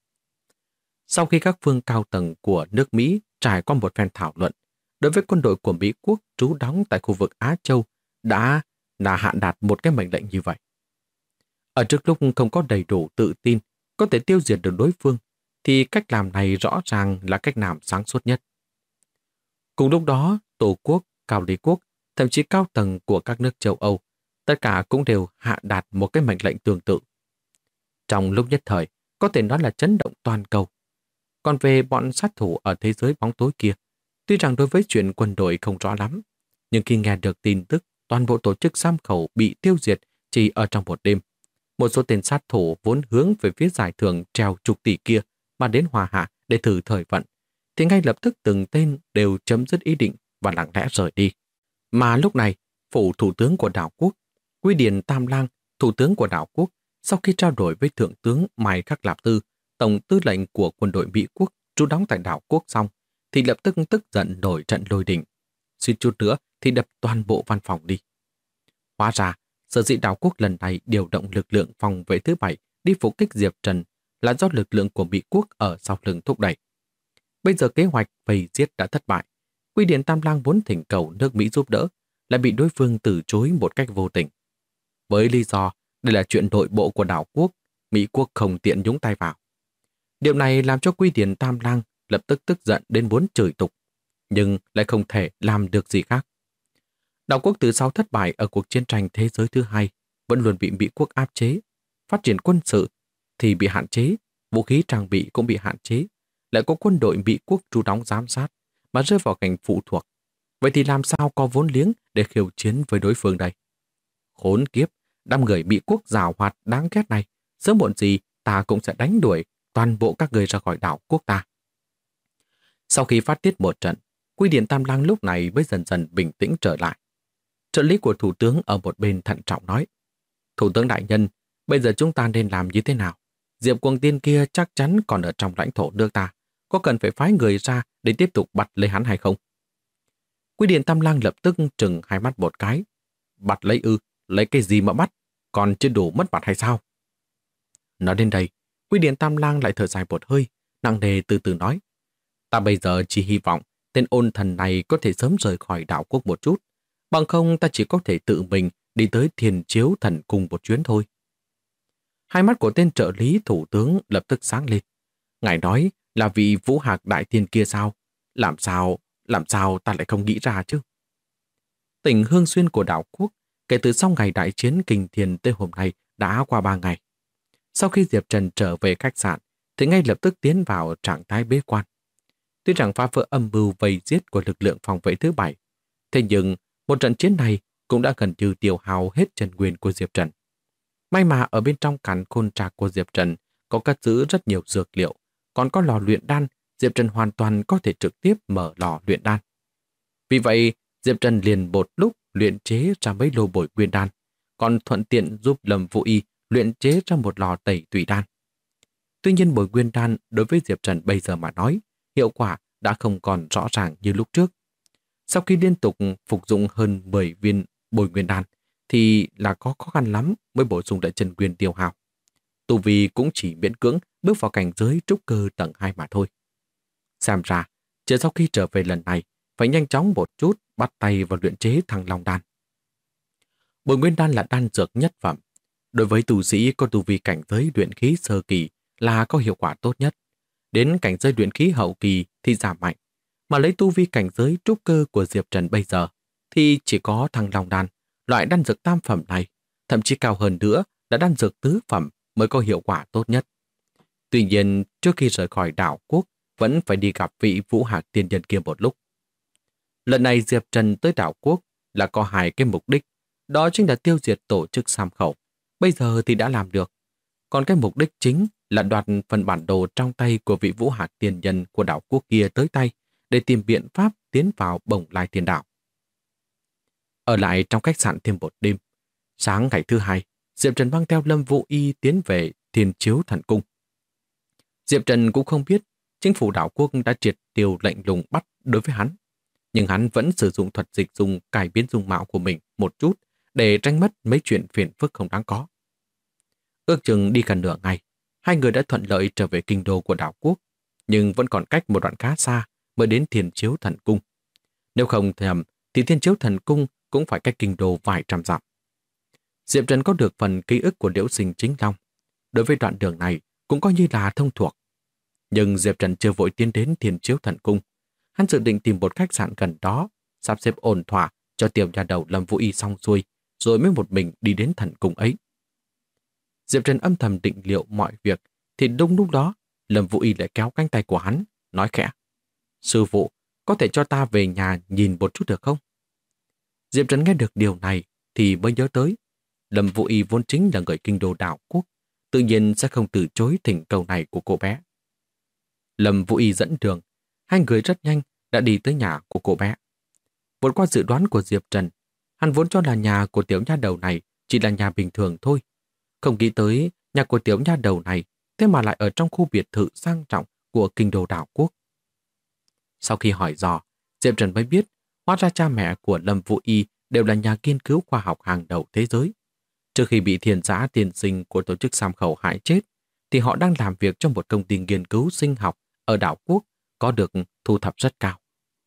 Sau khi các phương cao tầng của nước Mỹ trải qua một phen thảo luận, đối với quân đội của Mỹ quốc trú đóng tại khu vực Á Châu đã hạ đạt một cái mệnh lệnh như vậy. Ở trước lúc không có đầy đủ tự tin có thể tiêu diệt được đối phương, thì cách làm này rõ ràng là cách làm sáng suốt nhất. Cùng lúc đó, Tổ quốc, Cao Lý quốc, thậm chí cao tầng của các nước châu Âu, tất cả cũng đều hạ đạt một cái mệnh lệnh tương tự. Trong lúc nhất thời, có thể nói là chấn động toàn cầu. Còn về bọn sát thủ ở thế giới bóng tối kia, tuy rằng đối với chuyện quân đội không rõ lắm, nhưng khi nghe được tin tức toàn bộ tổ chức giam khẩu bị tiêu diệt chỉ ở trong một đêm, một số tên sát thủ vốn hướng về phía giải thưởng treo chục tỷ kia mà đến Hòa Hạ để thử thời vận, thì ngay lập tức từng tên đều chấm dứt ý định và lặng lẽ rời đi. Mà lúc này, phủ thủ tướng của đảo quốc, Quy Điền Tam Lang, thủ tướng của đảo quốc, sau khi trao đổi với thượng tướng Mai Khắc Lạp Tư, tổng tư lệnh của quân đội Mỹ quốc trú đóng tại đảo quốc xong, thì lập tức tức giận nổi trận lôi đình. Suýt chút nữa thì đập toàn bộ văn phòng đi. Hóa ra, sở dĩ đảo quốc lần này điều động lực lượng phòng vệ thứ 7 đi phục kích Diệp Trần là do lực lượng của Mỹ quốc ở sau lưng thúc đẩy. Bây giờ kế hoạch vây giết đã thất bại. Quy Điền Tam Lang vốn thỉnh cầu nước Mỹ giúp đỡ, lại bị đối phương từ chối một cách vô tình. Với lý do đây là chuyện nội bộ của đảo quốc, Mỹ quốc không tiện nhúng tay vào. Điều này làm cho Quy Điền Tam Lang lập tức tức giận đến muốn chửi tục, nhưng lại không thể làm được gì khác. Đảo quốc từ sau thất bại ở cuộc chiến tranh thế giới thứ hai vẫn luôn bị Mỹ quốc áp chế. Phát triển quân sự thì bị hạn chế, vũ khí trang bị cũng bị hạn chế, lại có quân đội Mỹ quốc trú đóng giám sát mà rơi vào cảnh phụ thuộc. Vậy thì làm sao có vốn liếng để khiêu chiến với đối phương đây? Khốn kiếp, đám người Mỹ quốc giàu hoạt đáng ghét này, sớm muộn gì ta cũng sẽ đánh đuổi toàn bộ các người ra khỏi đảo quốc ta. Sau khi phát tiết một trận, Quy Điền Tam Lang lúc này mới dần dần bình tĩnh trở lại. Trợ lý của thủ tướng ở một bên thận trọng nói: Thủ tướng đại nhân, bây giờ chúng ta nên làm như thế nào? Diệp Cuồng Tiên kia chắc chắn còn ở trong lãnh thổ nước ta, có cần phải phái người ra để tiếp tục bắt lấy hắn hay không? Quy Điền Tam Lang lập tức trừng hai mắt một cái. Bắt lấy ư? Lấy cái gì mà bắt? Còn chưa đủ mất mặt hay sao? Nói đến đây, Quy Điền Tam Lang lại thở dài một hơi, nặng nề từ từ nói: Ta bây giờ chỉ hy vọng tên ôn thần này có thể sớm rời khỏi đảo quốc một chút, bằng không ta chỉ có thể tự mình đi tới Thiền Chiếu Thần Cung một chuyến thôi. Hai mắt của tên trợ lý thủ tướng lập tức sáng lên. Ngài nói là vị Vũ Hạc đại tiên kia sao? Làm sao ta lại không nghĩ ra chứ? Tỉnh Hương Xuyên của đảo quốc, kể từ sau ngày đại chiến Kình Thiền tới hôm nay đã qua 3 ngày. Sau khi Diệp Trần trở về khách sạn, thì ngay lập tức tiến vào trạng thái bế quan. Tuy rằng phá vỡ âm mưu vây giết của lực lượng phòng vệ thứ 7, thế nhưng một trận chiến này cũng đã gần như tiêu hao hết chân nguyên của Diệp Trần. May mà ở bên trong càn khôn trạc của Diệp Trần có cất giữ rất nhiều dược liệu, còn có lò luyện đan, Diệp Trần hoàn toàn có thể trực tiếp mở lò luyện đan. Vì vậy, Diệp Trần liền một lúc luyện chế ra mấy lô bồi nguyên đan, còn thuận tiện giúp Lâm Vũ Y luyện chế ra một lò tẩy tùy đan. Tuy nhiên bồi nguyên đan đối với Diệp Trần bây giờ mà nói, hiệu quả đã không còn rõ ràng như lúc trước. Sau khi liên tục phục dụng hơn 10 viên bồi nguyên đan, thì là có khó khăn lắm mới bổ sung lại chân nguyên tiêu hao. Tu vi cũng chỉ miễn cưỡng bước vào cảnh giới trúc cơ tầng 2 mà thôi. Xem ra, chờ sau khi trở về lần này, phải nhanh chóng một chút bắt tay vào luyện chế Thăng Long đan. Bồi nguyên đan là đan dược nhất phẩm. Đối với tu sĩ có tu vi cảnh giới luyện khí sơ kỳ là có hiệu quả tốt nhất. Đến cảnh giới luyện khí hậu kỳ thì giảm mạnh. Mà lấy tu vi cảnh giới trúc cơ của Diệp Trần bây giờ thì chỉ có Thăng Long đan, loại đan dược tam phẩm này, thậm chí cao hơn nữa là đan dược tứ phẩm mới có hiệu quả tốt nhất. Tuy nhiên, trước khi rời khỏi đảo quốc, vẫn phải đi gặp vị Vũ Hạc tiên nhân kia một lúc. Lần này Diệp Trần tới đảo quốc là có hai cái mục đích, đó chính là tiêu diệt tổ chức Sam Khẩu. Bây giờ thì đã làm được. Còn cái mục đích chính là đoạt phần bản đồ trong tay của vị Vũ Hạc tiên nhân của đảo quốc kia tới tay để tìm biện pháp tiến vào Bồng Lai Thiên Đảo. Ở lại trong khách sạn thêm một đêm. Sáng ngày thứ hai, Diệp Trần mang theo Lâm Vũ Y tiến về Thiên Chiếu Thần Cung. Diệp Trần cũng không biết chính phủ đảo quốc đã triệt tiêu lệnh lùng bắt đối với hắn. nhưng hắn vẫn sử dụng thuật dịch dung cải biến dung mạo của mình một chút để tránh mất mấy chuyện phiền phức không đáng có. Ước chừng đi gần nửa ngày, hai người đã thuận lợi trở về kinh đô của đảo quốc, nhưng vẫn còn cách một đoạn khá xa mới đến Thiên Chiếu Thần Cung. Nếu không nhầm thì Thiên Chiếu Thần Cung cũng phải cách kinh đô vài trăm dặm. Diệp Trần có được phần ký ức của Liễu Sinh Chính Long. Đối với đoạn đường này cũng coi như là thông thuộc. Nhưng Diệp Trần chưa vội tiến đến Thiên Chiếu Thần Cung. Hắn dự định tìm một khách sạn gần đó, sắp xếp ổn thỏa cho tiểu nhà đầu Lâm Vũ Y xong xuôi, rồi mới một mình đi đến thần cung ấy. Diệp Trần âm thầm định liệu mọi việc, thì đúng lúc đó, Lâm Vũ Y lại kéo cánh tay của hắn, nói khẽ: "Sư phụ, có thể cho ta về nhà nhìn một chút được không?" Diệp Trần nghe được điều này thì mới nhớ tới, Lâm Vũ Y vốn chính là người kinh đô đảo quốc, tự nhiên sẽ không từ chối thỉnh cầu này của cô bé. Lâm Vũ Y dẫn đường, hai người rất nhanh đã đi tới nhà của cô bé. Vượt qua dự đoán của Diệp Trần, hắn vốn cho là nhà của tiểu nha đầu này chỉ là nhà bình thường thôi. Không nghĩ tới nhà của tiểu nha đầu này thế mà lại ở trong khu biệt thự sang trọng của kinh đô đảo quốc. Sau khi hỏi dò, Diệp Trần mới biết hóa ra cha mẹ của Lâm Vũ Y đều là nhà nghiên cứu khoa học hàng đầu thế giới. Trước khi bị Thiền Giã tiên sinh của tổ chức Sam Khẩu hại chết, thì họ đang làm việc trong một công ty nghiên cứu sinh học ở đảo quốc có được thu thập rất cao.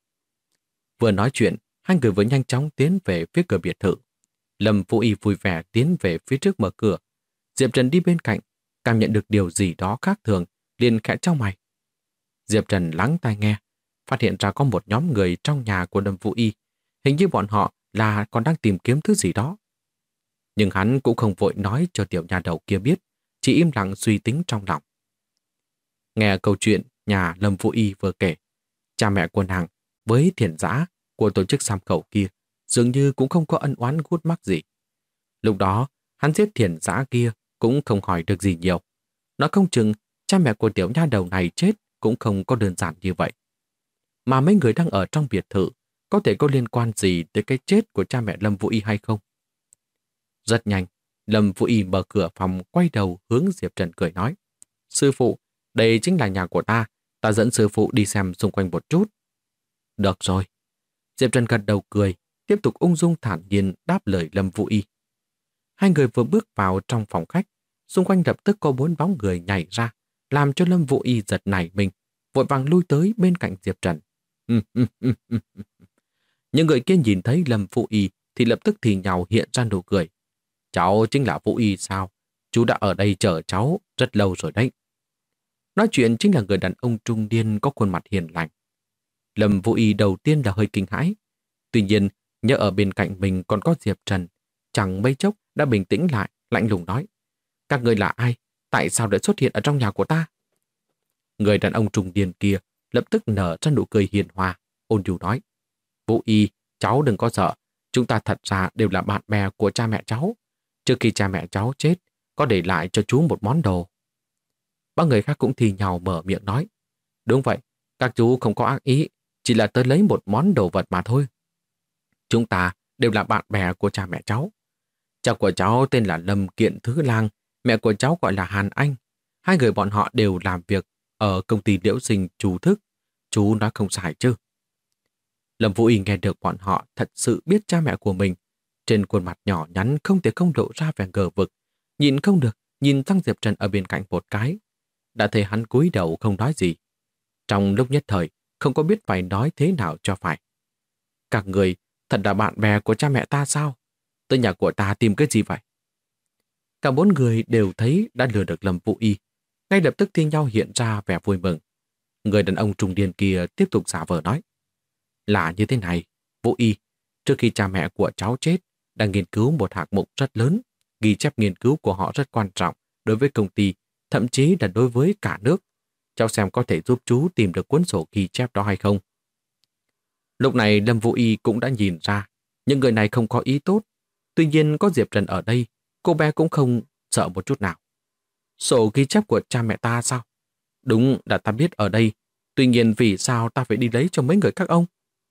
Vừa nói chuyện, hai người vừa nhanh chóng tiến về phía cửa biệt thự. Lâm Vũ Y vui vẻ tiến về phía trước mở cửa. Diệp Trần đi bên cạnh, cảm nhận được điều gì đó khác thường, liền khẽ chau mày. Diệp Trần lắng tai nghe, phát hiện ra có một nhóm người trong nhà của Lâm Vũ Y. Hình như bọn họ là còn đang tìm kiếm thứ gì đó. Nhưng hắn cũng không vội nói cho tiểu nhà đầu kia biết, chỉ im lặng suy tính trong lòng. Nghe câu chuyện nhà Lâm Vũ Y vừa kể, cha mẹ của nàng với Thiền Giã của tổ chức Sam Khẩu kia dường như cũng không có ân oán gút mắc gì. Lúc đó, hắn giết Thiền Giã kia cũng không hỏi được gì nhiều. Nói không chừng, cha mẹ của tiểu nha đầu này chết cũng không có đơn giản như vậy. Mà mấy người đang ở trong biệt thự có thể có liên quan gì tới cái chết của cha mẹ Lâm Vũ Y hay không? Rất nhanh, Lâm Vũ Y mở cửa phòng quay đầu hướng Diệp Trần cười nói: "Sư phụ, đây chính là nhà của ta. Ta dẫn sư phụ đi xem xung quanh một chút." "Được rồi." Diệp Trần gật đầu cười, tiếp tục ung dung thản nhiên đáp lời Lâm Vũ Y. Hai người vừa bước vào trong phòng khách, xung quanh lập tức có 4 bóng người nhảy ra, làm cho Lâm Vũ Y giật nảy mình, vội vàng lui tới bên cạnh Diệp Trần. Những người kia nhìn thấy Lâm Vũ Y thì lập tức thì nhào hiện ra nụ cười. "Cháu chính là Vũ Y sao? Chú đã ở đây chờ cháu rất lâu rồi đấy." Nói chuyện chính là người đàn ông trung niên có khuôn mặt hiền lành. Lâm Vũ Y đầu tiên là hơi kinh hãi. Tuy nhiên, nhớ ở bên cạnh mình còn có Diệp Trần, chẳng mấy chốc đã bình tĩnh lại, lạnh lùng nói: "Các người là ai? Tại sao lại xuất hiện ở trong nhà của ta?" Người đàn ông trung niên kia lập tức nở ra nụ cười hiền hòa, ôn nhu nói: "Vũ Y, cháu đừng có sợ. Chúng ta thật ra đều là bạn bè của cha mẹ cháu. Trước khi cha mẹ cháu chết, có để lại cho chú một món đồ." Ba người khác cũng thì nhào mở miệng nói: "Đúng vậy, các chú không có ác ý, chỉ là tới lấy một món đồ vật mà thôi. Chúng ta đều là bạn bè của cha mẹ cháu. Cha của cháu tên là Lâm Kiện Thứ Lang, mẹ của cháu gọi là Hàn Anh. Hai người bọn họ đều làm việc ở công ty Liễu Sinh Chú Thức. Chú nói không sai chứ?" Lâm Vũ Y nghe được bọn họ thật sự biết cha mẹ của mình. Trên khuôn mặt nhỏ nhắn không thể không lộ ra vẻ ngờ vực. Nhìn không được, nhìn sang Diệp Trần ở bên cạnh một cái. Đã thấy hắn cúi đầu không nói gì. Trong lúc nhất thời, không có biết phải nói thế nào cho phải. "Các người thật là bạn bè của cha mẹ ta sao? Tới nhà của ta tìm cái gì vậy?" Cả 4 người đều thấy đã lừa được Lâm Vũ Y. Ngay lập tức thi nhau hiện ra vẻ vui mừng. Người đàn ông trung niên kia tiếp tục giả vờ nói: "Là như thế này, Vũ Y, trước khi cha mẹ của cháu chết, đang nghiên cứu một hạng mục rất lớn. Ghi chép nghiên cứu của họ rất quan trọng đối với công ty, thậm chí là đối với cả nước. Cháu xem có thể giúp chú tìm được cuốn sổ ghi chép đó hay không." Lúc này Lâm Vũ Y cũng đã nhìn ra những người này không có ý tốt. Tuy nhiên có Diệp Trần ở đây, cô bé cũng không sợ một chút nào. "Sổ ghi chép của cha mẹ ta sao? Đúng là ta biết ở đây. Tuy nhiên vì sao ta phải đi lấy cho mấy người các ông?"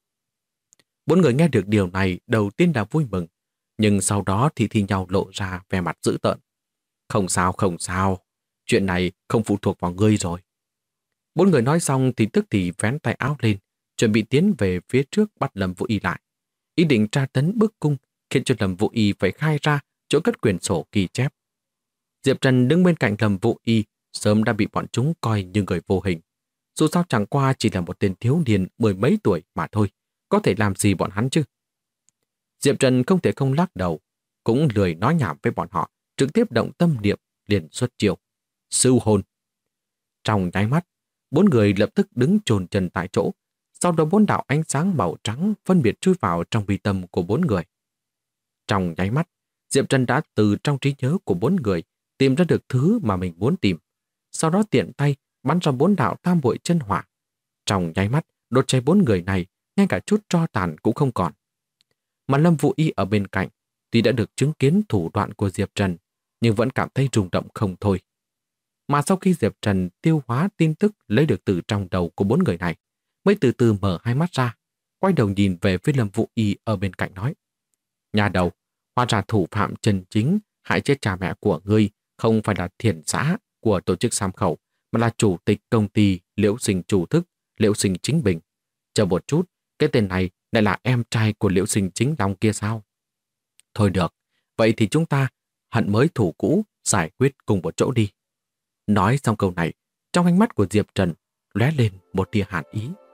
4 người nghe được điều này đầu tiên là vui mừng, nhưng sau đó thì thi nhau lộ ra vẻ mặt dữ tợn. Không sao, không sao. Chuyện này không phụ thuộc vào ngươi rồi." 4 người nói xong thì tức thì vén tay áo lên, chuẩn bị tiến về phía trước bắt Lâm Vũ Y lại. Ý định tra tấn bức cung khiến cho Lâm Vũ Y phải khai ra chỗ cất quyển sổ ghi chép. Diệp Trần đứng bên cạnh Lâm Vũ Y sớm đã bị bọn chúng coi như người vô hình. Dù sao chẳng qua chỉ là một tên thiếu niên 10 mấy tuổi mà thôi, có thể làm gì bọn hắn chứ? Diệp Trần không thể không lắc đầu, cũng lười nói nhảm với bọn họ, trực tiếp động tâm niệm liền xuất chiêu. Sưu hồn. Trong nháy mắt, 4 người lập tức đứng chồn chân tại chỗ, sau đó 4 đạo ánh sáng màu trắng phân biệt chui vào trong mi tâm của 4 người. Trong nháy mắt, Diệp Trần đã từ trong trí nhớ của 4 người tìm ra được thứ mà mình muốn tìm. Sau đó tiện tay bắn ra 4 đạo tam bội chân hỏa. Trong nháy mắt, đốt cháy 4 người này, ngay cả chút tro tàn cũng không còn. Mà Lâm Vũ Y ở bên cạnh, tuy đã được chứng kiến thủ đoạn của Diệp Trần, nhưng vẫn cảm thấy rung động không thôi. Mà sau khi Diệp Trần tiêu hóa tin tức lấy được từ trong đầu của 4 người này, mới từ từ mở hai mắt ra, quay đầu nhìn về phía Lâm Vũ Y ở bên cạnh nói: Nhà đầu, hóa ra thủ phạm chân chính hại chết cha mẹ của ngươi không phải là thiền xã của tổ chức Sam Khẩu, mà là chủ tịch công ty Liễu Sinh Chủ Thức, Liễu Sinh Chính Bình. Chờ một chút, cái tên này lại là em trai của Liễu Sinh Chính Long kia sao? Thôi được, vậy thì chúng ta hận mới thủ cũ, giải quyết cùng một chỗ đi. Nói xong câu này, trong ánh mắt của Diệp Trần lóe lên một tia hàn ý.